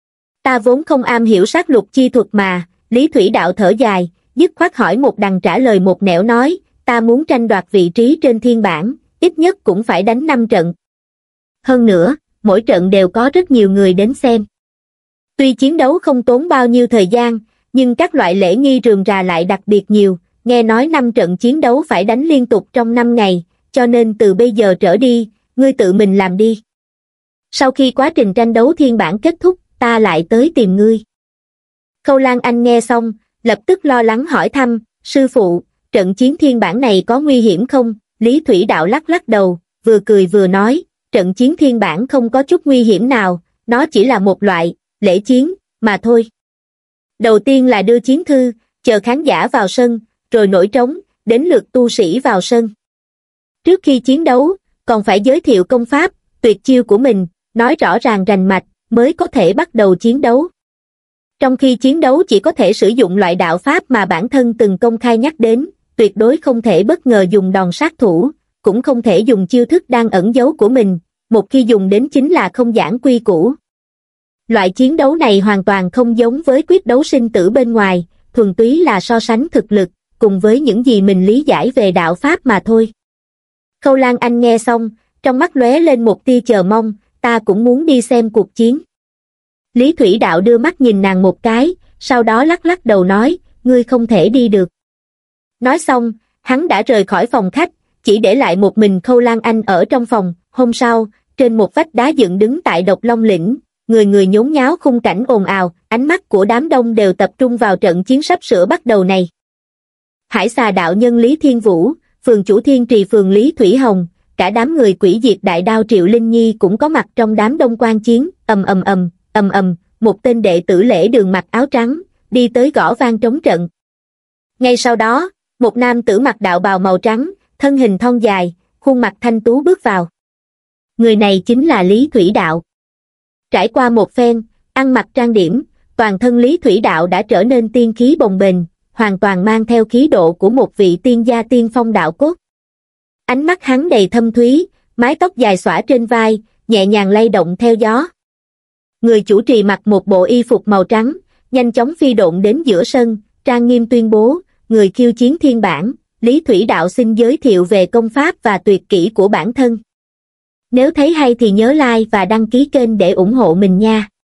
Ta vốn không am hiểu sát lục chi thuật mà, Lý Thủy Đạo thở dài, dứt khoát hỏi một đằng trả lời một nẻo nói, ta muốn tranh đoạt vị trí trên thiên bảng, ít nhất cũng phải đánh năm trận. Hơn nữa, mỗi trận đều có rất nhiều người đến xem. Tuy chiến đấu không tốn bao nhiêu thời gian, nhưng các loại lễ nghi rườm rà lại đặc biệt nhiều, nghe nói năm trận chiến đấu phải đánh liên tục trong năm ngày, cho nên từ bây giờ trở đi, ngươi tự mình làm đi. Sau khi quá trình tranh đấu thiên bảng kết thúc, ta lại tới tìm ngươi. Khâu Lan Anh nghe xong, lập tức lo lắng hỏi thăm, sư phụ, trận chiến thiên bảng này có nguy hiểm không? Lý Thủy Đạo lắc lắc đầu, vừa cười vừa nói, trận chiến thiên bảng không có chút nguy hiểm nào, nó chỉ là một loại lễ chiến mà thôi. Đầu tiên là đưa chiến thư, chờ khán giả vào sân, rồi nổi trống, đến lượt tu sĩ vào sân. Trước khi chiến đấu, còn phải giới thiệu công pháp, tuyệt chiêu của mình, nói rõ ràng rành mạch, mới có thể bắt đầu chiến đấu. Trong khi chiến đấu chỉ có thể sử dụng loại đạo pháp mà bản thân từng công khai nhắc đến, tuyệt đối không thể bất ngờ dùng đòn sát thủ, cũng không thể dùng chiêu thức đang ẩn giấu của mình, một khi dùng đến chính là không giảng quy củ. Loại chiến đấu này hoàn toàn không giống với quyết đấu sinh tử bên ngoài, thuần túy là so sánh thực lực, cùng với những gì mình lý giải về đạo pháp mà thôi. Khâu Lan Anh nghe xong, trong mắt lóe lên một tia chờ mong, ta cũng muốn đi xem cuộc chiến. Lý Thủy Đạo đưa mắt nhìn nàng một cái, sau đó lắc lắc đầu nói, ngươi không thể đi được. Nói xong, hắn đã rời khỏi phòng khách, chỉ để lại một mình Khâu Lan Anh ở trong phòng. Hôm sau, trên một vách đá dựng đứng tại Độc Long Lĩnh, người người nhốn nháo khung cảnh ồn ào, ánh mắt của đám đông đều tập trung vào trận chiến sắp sửa bắt đầu này. Hải Xà đạo nhân Lý Thiên Vũ, phường chủ Thiên Trì phường Lý Thủy Hồng, cả đám người quỷ diệt đại đao Triệu Linh Nhi cũng có mặt trong đám đông quan chiến, ầm ầm ầm, ầm ầm, một tên đệ tử Lễ Đường mặc áo trắng, đi tới gõ vang trống trận. Ngay sau đó, một nam tử mặc đạo bào màu trắng, thân hình thon dài, khuôn mặt thanh tú bước vào. Người này chính là Lý Thủy Đạo. Trải qua một phen, ăn mặc trang điểm, toàn thân Lý Thủy Đạo đã trở nên tiên khí bồng bềnh, hoàn toàn mang theo khí độ của một vị tiên gia tiên phong đạo cốt. Ánh mắt hắn đầy thâm thúy, mái tóc dài xõa trên vai, nhẹ nhàng lay động theo gió. Người chủ trì mặc một bộ y phục màu trắng, nhanh chóng phi độn đến giữa sân, trang nghiêm tuyên bố, người khiêu chiến thiên bảng, Lý Thủy Đạo xin giới thiệu về công pháp và tuyệt kỹ của bản thân. Nếu thấy hay thì nhớ like và đăng ký kênh để ủng hộ mình nha.